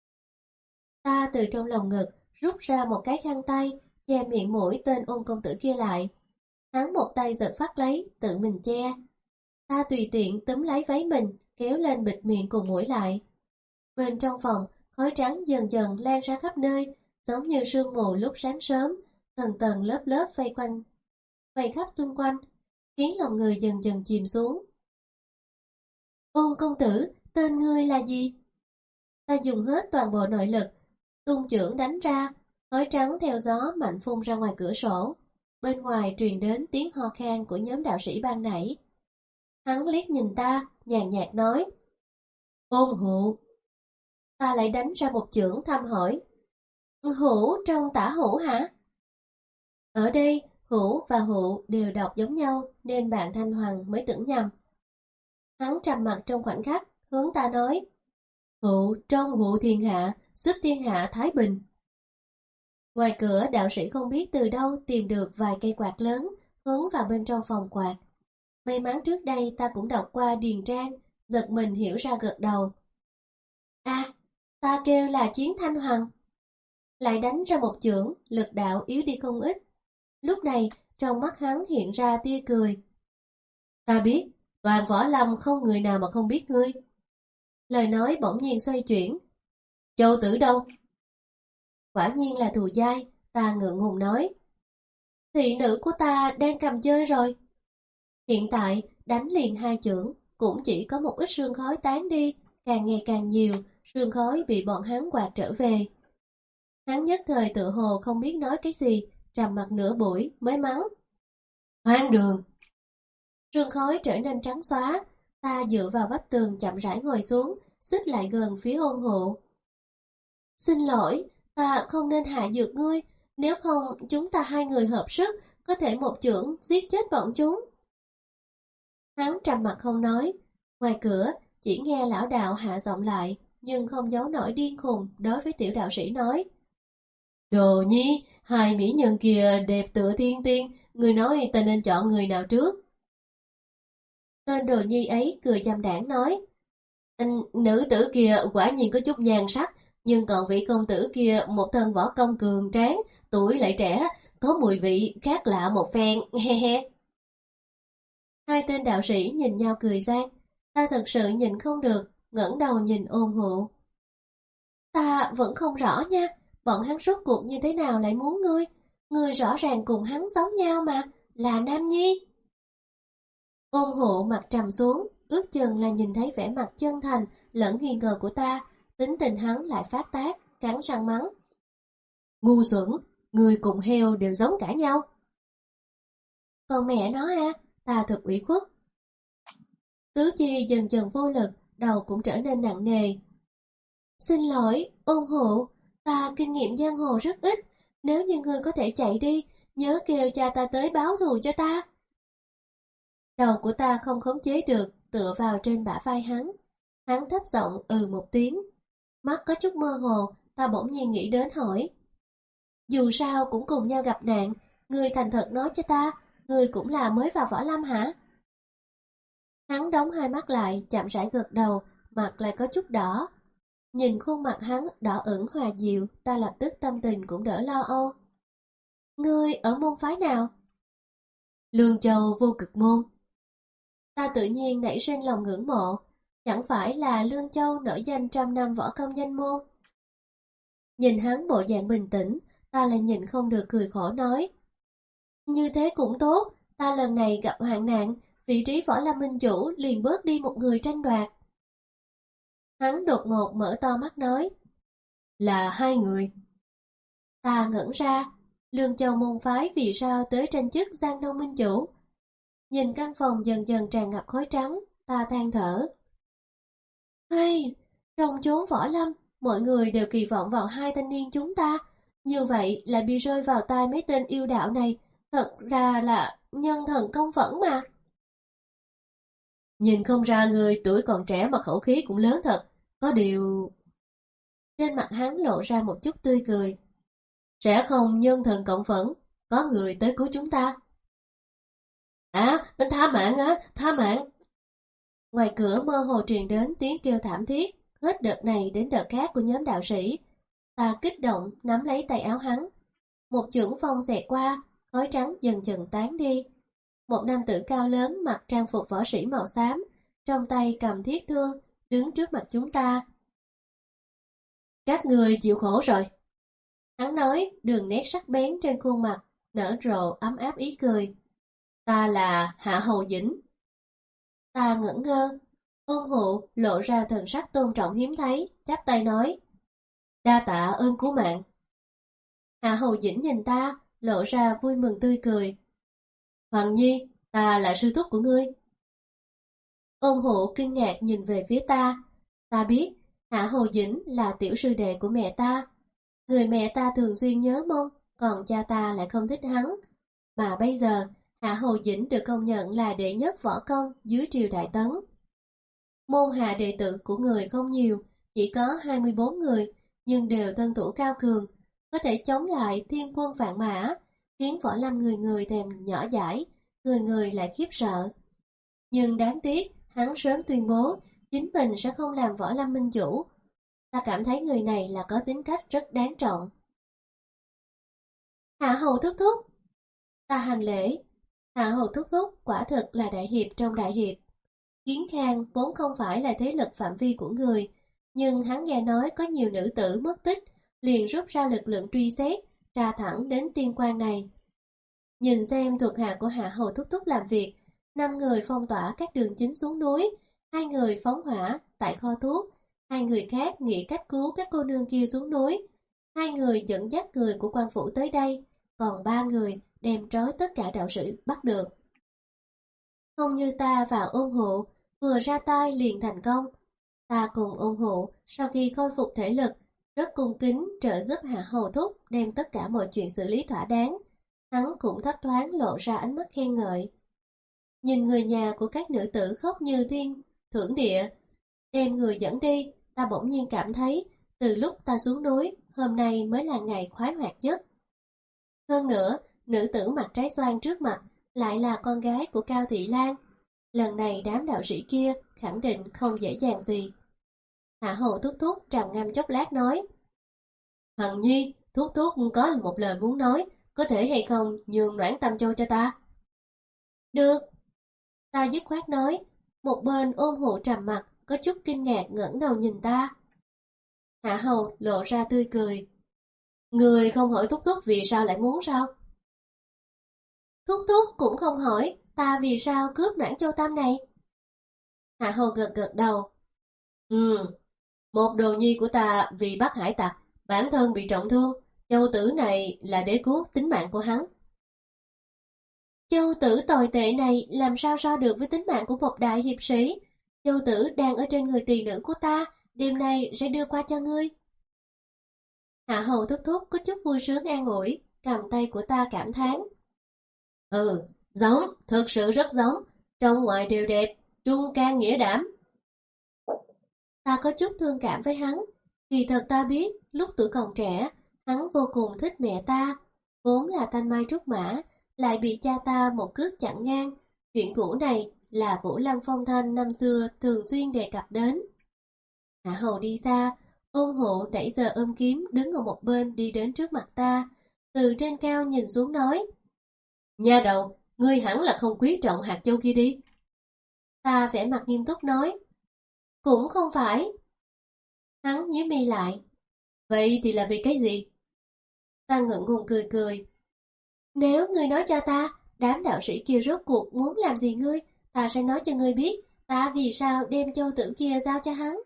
Ta từ trong lòng ngực rút ra một cái khăn tay, che miệng mũi tên ôn công tử kia lại. Hắn một tay giật phát lấy, tự mình che. Ta tùy tiện túm lấy váy mình, kéo lên bịt miệng cùng mũi lại. Bên trong phòng, khói trắng dần dần lan ra khắp nơi, giống như sương mù lúc sáng sớm, tầng tầng lớp lớp vây quanh, vây khắp xung quanh, khiến lòng người dần dần chìm xuống. Ôn công tử, tên ngươi là gì? Ta dùng hết toàn bộ nội lực, tung chưởng đánh ra, khói trắng theo gió mạnh phun ra ngoài cửa sổ. Bên ngoài truyền đến tiếng ho khan của nhóm đạo sĩ ban nãy. Hắn liếc nhìn ta, nhàn nhạt nói: Ôn Hụ. Ta lại đánh ra một chưởng thăm hỏi: Hữu trong tả hữu hả? Ở đây, hữu và hụ đều đọc giống nhau nên bạn Thanh Hoàng mới tưởng nhầm. Hắn trầm mặt trong khoảnh khắc, hướng ta nói: Hữu trong hữu thiên hạ, sức thiên hạ thái bình. Ngoài cửa đạo sĩ không biết từ đâu tìm được vài cây quạt lớn, hướng vào bên trong phòng quạt. May mắn trước đây ta cũng đọc qua điền trang, giật mình hiểu ra gật đầu. À, ta kêu là Chiến Thanh Hoàng. Lại đánh ra một chưởng, lực đạo yếu đi không ít. Lúc này, trong mắt hắn hiện ra tia cười. Ta biết, toàn võ lâm không người nào mà không biết ngươi. Lời nói bỗng nhiên xoay chuyển. Châu tử đâu? Quả nhiên là thù dai, ta ngượng ngùng nói. Thị nữ của ta đang cầm chơi rồi. Hiện tại, đánh liền hai chưởng, cũng chỉ có một ít sương khói tán đi, càng ngày càng nhiều, sương khói bị bọn hắn quạt trở về. Hắn nhất thời tự hồ không biết nói cái gì, trầm mặt nửa buổi mới mắng. Hoang đường! Sương khói trở nên trắng xóa, ta dựa vào vách tường chậm rãi ngồi xuống, xích lại gần phía Ôn Hụ. Xin lỗi, ta không nên hạ dược ngươi, nếu không chúng ta hai người hợp sức, có thể một chưởng giết chết bọn chúng. Hắn trầm mặt không nói, ngoài cửa chỉ nghe lão đạo hạ giọng lại, nhưng không giấu nổi điên khùng đối với tiểu đạo sĩ nói. Đồ nhi, hai mỹ nhân kia đẹp tựa thiên tiên, người nói ta nên chọn người nào trước? Tên đồ nhi ấy cười dâm đảng nói. Nữ tử kia quả nhiên có chút nhan sắc, nhưng còn vị công tử kia một thân võ công cường tráng, tuổi lại trẻ, có mùi vị khác lạ một phen, he he. Hai tên đạo sĩ nhìn nhau cười gian, ta thật sự nhìn không được, ngẩng đầu nhìn Ôn Hụ. Ta vẫn không rõ nha, bọn hắn rốt cuộc như thế nào lại muốn ngươi, ngươi rõ ràng cùng hắn giống nhau mà, là nam nhi. Ôn Hụ mặt trầm xuống, ước chừng là nhìn thấy vẻ mặt chân thành lẫn nghi ngờ của ta, tính tình hắn lại phát tác, cắn răng mắng. Ngu xuẩn, người cùng heo đều giống cả nhau. Còn mẹ nó ha, ta thật ủy khuất. Tứ Chi dần dần vô lực, đầu cũng trở nên nặng nề. Xin lỗi, Ôn Hụ, ta kinh nghiệm giang hồ rất ít, nếu như ngươi có thể chạy đi, nhớ kêu cha ta tới báo thù cho ta. Đầu của ta không khống chế được, tựa vào trên bả vai hắn. Hắn thấp giọng ừ một tiếng. Mắt có chút mơ hồ, ta bỗng nhiên nghĩ đến hỏi. Dù sao cũng cùng nhau gặp nạn, ngươi thành thật nói cho ta, ngươi cũng là mới vào võ lâm hả? Hắn đóng hai mắt lại, chậm rãi gật đầu, mặt lại có chút đỏ. Nhìn khuôn mặt hắn đỏ ửng hòa dịu, ta lập tức tâm tình cũng đỡ lo âu. Ngươi ở môn phái nào? Lương Châu Vô Cực Môn. Ta tự nhiên nảy sinh lòng ngưỡng mộ, chẳng phải là Lương Châu nổi danh trăm năm võ công danh môn. Nhìn hắn bộ dạng bình tĩnh, ta lại nhìn không được cười khổ nói. Như thế cũng tốt, ta lần này gặp hoạn nạn, vị trí võ lâm minh chủ liền bớt đi một người tranh đoạt. Hắn đột ngột mở to mắt nói. Là hai người. Ta ngẩn ra, Lương Châu môn phái vì sao tới tranh chức Giang Đông minh chủ. Nhìn căn phòng dần dần tràn ngập khói trắng, ta than thở. Hay, trong chốn võ lâm, mọi người đều kỳ vọng vào hai thanh niên chúng ta. Như vậy là bị rơi vào tai mấy tên yêu đạo này, thật ra là nhân thần công phẫn mà. Nhìn không ra người tuổi còn trẻ mà khẩu khí cũng lớn thật, có điều... Trên mặt hắn lộ ra một chút tươi cười. Sẽ không nhân thần cộng phẫn, có người tới cứu chúng ta. À, tha mạng á, tha mạng. Ngoài cửa mơ hồ truyền đến tiếng kêu thảm thiết, hết đợt này đến đợt khác của nhóm đạo sĩ. Ta kích động nắm lấy tay áo hắn. Một chưởng phong xẹt qua, khói trắng dần dần tán đi. Một nam tử cao lớn mặc trang phục võ sĩ màu xám, trong tay cầm thiết thương, đứng trước mặt chúng ta. Các người chịu khổ rồi. Hắn nói, đường nét sắc bén trên khuôn mặt, nở rộ ấm áp ý cười. Ta là Hạ Hầu Dĩnh. Ta ngẩn ngơ, ôn hụ lộ ra thần sắc tôn trọng hiếm thấy, chắp tay nói. Đa tạ ơn cứu mạng. Hạ Hầu Dĩnh nhìn ta, lộ ra vui mừng tươi cười. Hoàng Nhi, ta là sư thúc của ngươi. Ôn hụ kinh ngạc nhìn về phía ta. Ta biết, Hạ Hầu Dĩnh là tiểu sư đệ của mẹ ta. Người mẹ ta thường xuyên nhớ mong, còn cha ta lại không thích hắn. Mà bây giờ, Hạ Hầu Dĩnh được công nhận là đệ nhất võ công dưới triều Đại Tấn. Môn hạ đệ tử của người không nhiều, chỉ có hai mươi bốn người, nhưng đều thân thủ cao cường, có thể chống lại thiên quân vạn mã, khiến võ lâm người người thèm nhỏ dãi, người người lại khiếp sợ. Nhưng đáng tiếc, hắn sớm tuyên bố chính mình sẽ không làm võ lâm minh chủ. Ta cảm thấy người này là có tính cách rất đáng trọng. Hạ Hầu thúc thúc. Ta hành lễ. Hạ Hầu thúc thúc quả thực là đại hiệp trong đại hiệp. Kiến Khang vốn không phải là thế lực phạm vi của người, nhưng hắn nghe nói có nhiều nữ tử mất tích, liền rút ra lực lượng truy xét, ra thẳng đến tiên quan này. Nhìn xem thuộc hạ của Hạ Hầu thúc thúc làm việc, năm người phong tỏa các đường chính xuống núi, hai người phóng hỏa tại kho thuốc, hai người khác nghĩ cách cứu các cô nương kia xuống núi, hai người dẫn dắt người của quan phủ tới đây, còn ba người đem trói tất cả đạo sĩ bắt được. Không như ta và ôn hộ, vừa ra tay liền thành công. Ta cùng ôn hộ sau khi khôi phục thể lực, rất cung kính trợ giúp Hạ Hầu thúc đem tất cả mọi chuyện xử lý thỏa đáng. Hắn cũng thấp thoáng lộ ra ánh mắt khen ngợi. Nhìn người nhà của các nữ tử khóc như thiên thưởng địa, đem người dẫn đi, ta bỗng nhiên cảm thấy từ lúc ta xuống núi, hôm nay mới là ngày khoái hoạt nhất. Hơn nữa, nữ tử mặt trái xoan trước mặt lại là con gái của Cao Thị Lan. Lần này đám đạo sĩ kia khẳng định không dễ dàng gì. Hạ Hầu thúc thúc trầm ngâm chốc lát nói. Hằng Nhi, thúc thúc có một lời muốn nói, có thể hay không nhường Noãn Tâm Châu cho ta? Được. Ta dứt khoát nói. Một bên ôn hộ trầm mặt, có chút kinh ngạc ngẩng đầu nhìn ta. Hạ Hầu lộ ra tươi cười. Người không hỏi thúc thúc vì sao lại muốn sao? Thúc thúc cũng không hỏi ta vì sao cướp Noãn Châu Tâm này. Hạ Hầu gật gật đầu. Ừ, một đồ nhi của ta vì bắt hải tặc, bản thân bị trọng thương, châu tử này là để cứu tính mạng của hắn. Châu tử tồi tệ này làm sao so được với tính mạng của một đại hiệp sĩ. Châu tử đang ở trên người tỳ nữ của ta, đêm nay sẽ đưa qua cho ngươi. Hạ Hầu thúc thúc có chút vui sướng an ủi, cầm tay của ta cảm thán. Ừ, giống, thực sự rất giống, trong ngoài đều đẹp, trung can nghĩa đảm. Ta có chút thương cảm với hắn, kỳ thật ta biết, lúc tuổi còn trẻ, hắn vô cùng thích mẹ ta, vốn là thanh mai trúc mã, lại bị cha ta một cước chặn ngang. Chuyện cũ này là Vũ Lâm Phong Thanh năm xưa thường xuyên đề cập đến. Hạ Hầu đi xa, ôn hộ đẩy giờ ôm kiếm đứng ở một bên đi đến trước mặt ta, từ trên cao nhìn xuống nói. Nha đầu, ngươi hẳn là không quý trọng hạt châu kia đi. Ta vẻ mặt nghiêm túc nói. Cũng không phải. Hắn nhíu mi lại. Vậy thì là vì cái gì? Ta ngượng ngùng cười cười. Nếu ngươi nói cho ta, đám đạo sĩ kia rốt cuộc muốn làm gì ngươi, ta sẽ nói cho ngươi biết, ta vì sao đem châu tử kia giao cho hắn.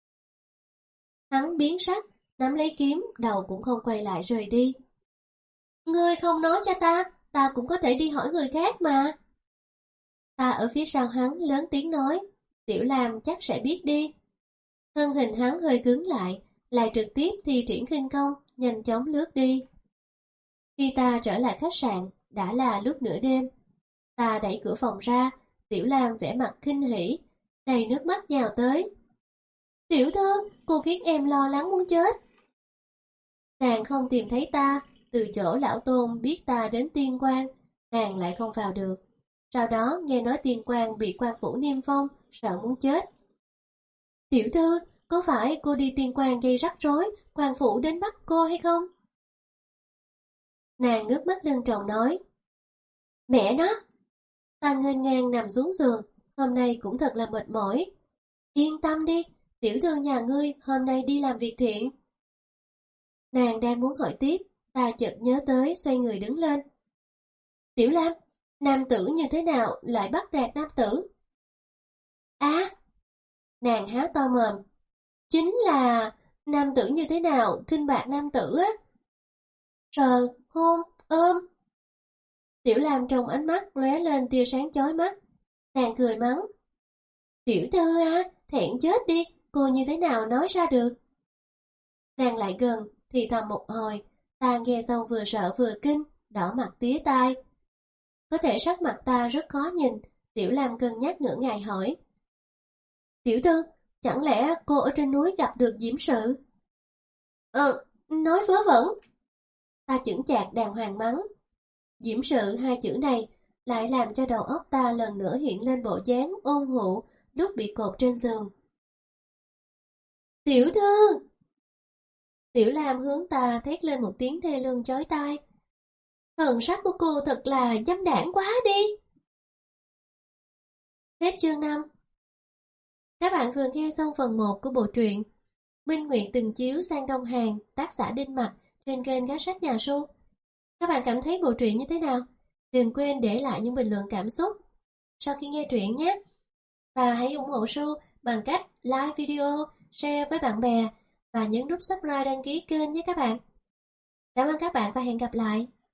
Hắn biến sắc, nắm lấy kiếm, đầu cũng không quay lại rời đi. Ngươi không nói cho ta, ta cũng có thể đi hỏi người khác mà. Ta ở phía sau hắn lớn tiếng nói, Tiểu Lam chắc sẽ biết đi. Thân hình hắn hơi cứng lại, lại trực tiếp thi triển khinh công, nhanh chóng lướt đi. Khi ta trở lại khách sạn, đã là lúc nửa đêm. Ta đẩy cửa phòng ra, Tiểu Lam vẻ mặt kinh hỉ, đầy nước mắt nhào tới. Tiểu thư, cô khiến em lo lắng muốn chết. Nàng không tìm thấy ta, từ chỗ lão tôn biết ta đến tiên quan, nàng lại không vào được. Sau đó nghe nói Tiên Quang bị quan phủ niêm phong, sợ muốn chết. Tiểu thư, có phải cô đi Tiên Quang gây rắc rối, quan phủ đến bắt cô hay không? Nàng nước mắt lưng tròng nói. Mẹ nó! Ta nghênh ngang nằm xuống giường, hôm nay cũng thật là mệt mỏi. Yên tâm đi, tiểu thư nhà ngươi hôm nay đi làm việc thiện. Nàng đang muốn hỏi tiếp, ta chợt nhớ tới xoay người đứng lên. Tiểu Lam, nam tử như thế nào lại bắt nạt nam tử? À! Nàng há to mồm. Chính là nam tử như thế nào khinh bạc nam tử á. Sờ, hôn, ôm. Tiểu Lam trong ánh mắt lóe lên tia sáng chói mắt. Nàng cười mắng. Tiểu thư à, thẹn chết đi, cô như thế nào nói ra được. Nàng lại gần, thì thầm một hồi, ta nghe xong vừa sợ vừa kinh, đỏ mặt tía tai. Có thể sắc mặt ta rất khó nhìn, Tiểu Lam cân nhắc nửa ngày hỏi. Tiểu thư, chẳng lẽ cô ở trên núi gặp được Diễm Sự? Ờ, nói vớ vẩn. Ta chững chạc đàng hoàng mắng. Diễm Sự hai chữ này lại làm cho đầu óc ta lần nữa hiện lên bộ dáng ôn hụ lúc bị cột trên giường. Tiểu thư! Tiểu Lam hướng ta thét lên một tiếng thê lương chói tai. Thần sắc của cô thật là dâm đảng quá đi. Hết chương năm. Các bạn vừa nghe xong phần một của bộ truyện Minh Nguyệt từng chiếu sang Đông Hàn, tác giả Đinh Mặc trên kênh Gác Sách Nhà Su. Các bạn cảm thấy bộ truyện như thế nào? Đừng quên để lại những bình luận cảm xúc sau khi nghe truyện nhé. Và hãy ủng hộ Su bằng cách like video, share với bạn bè và nhấn nút subscribe đăng ký kênh nhé các bạn. Cảm ơn các bạn và hẹn gặp lại.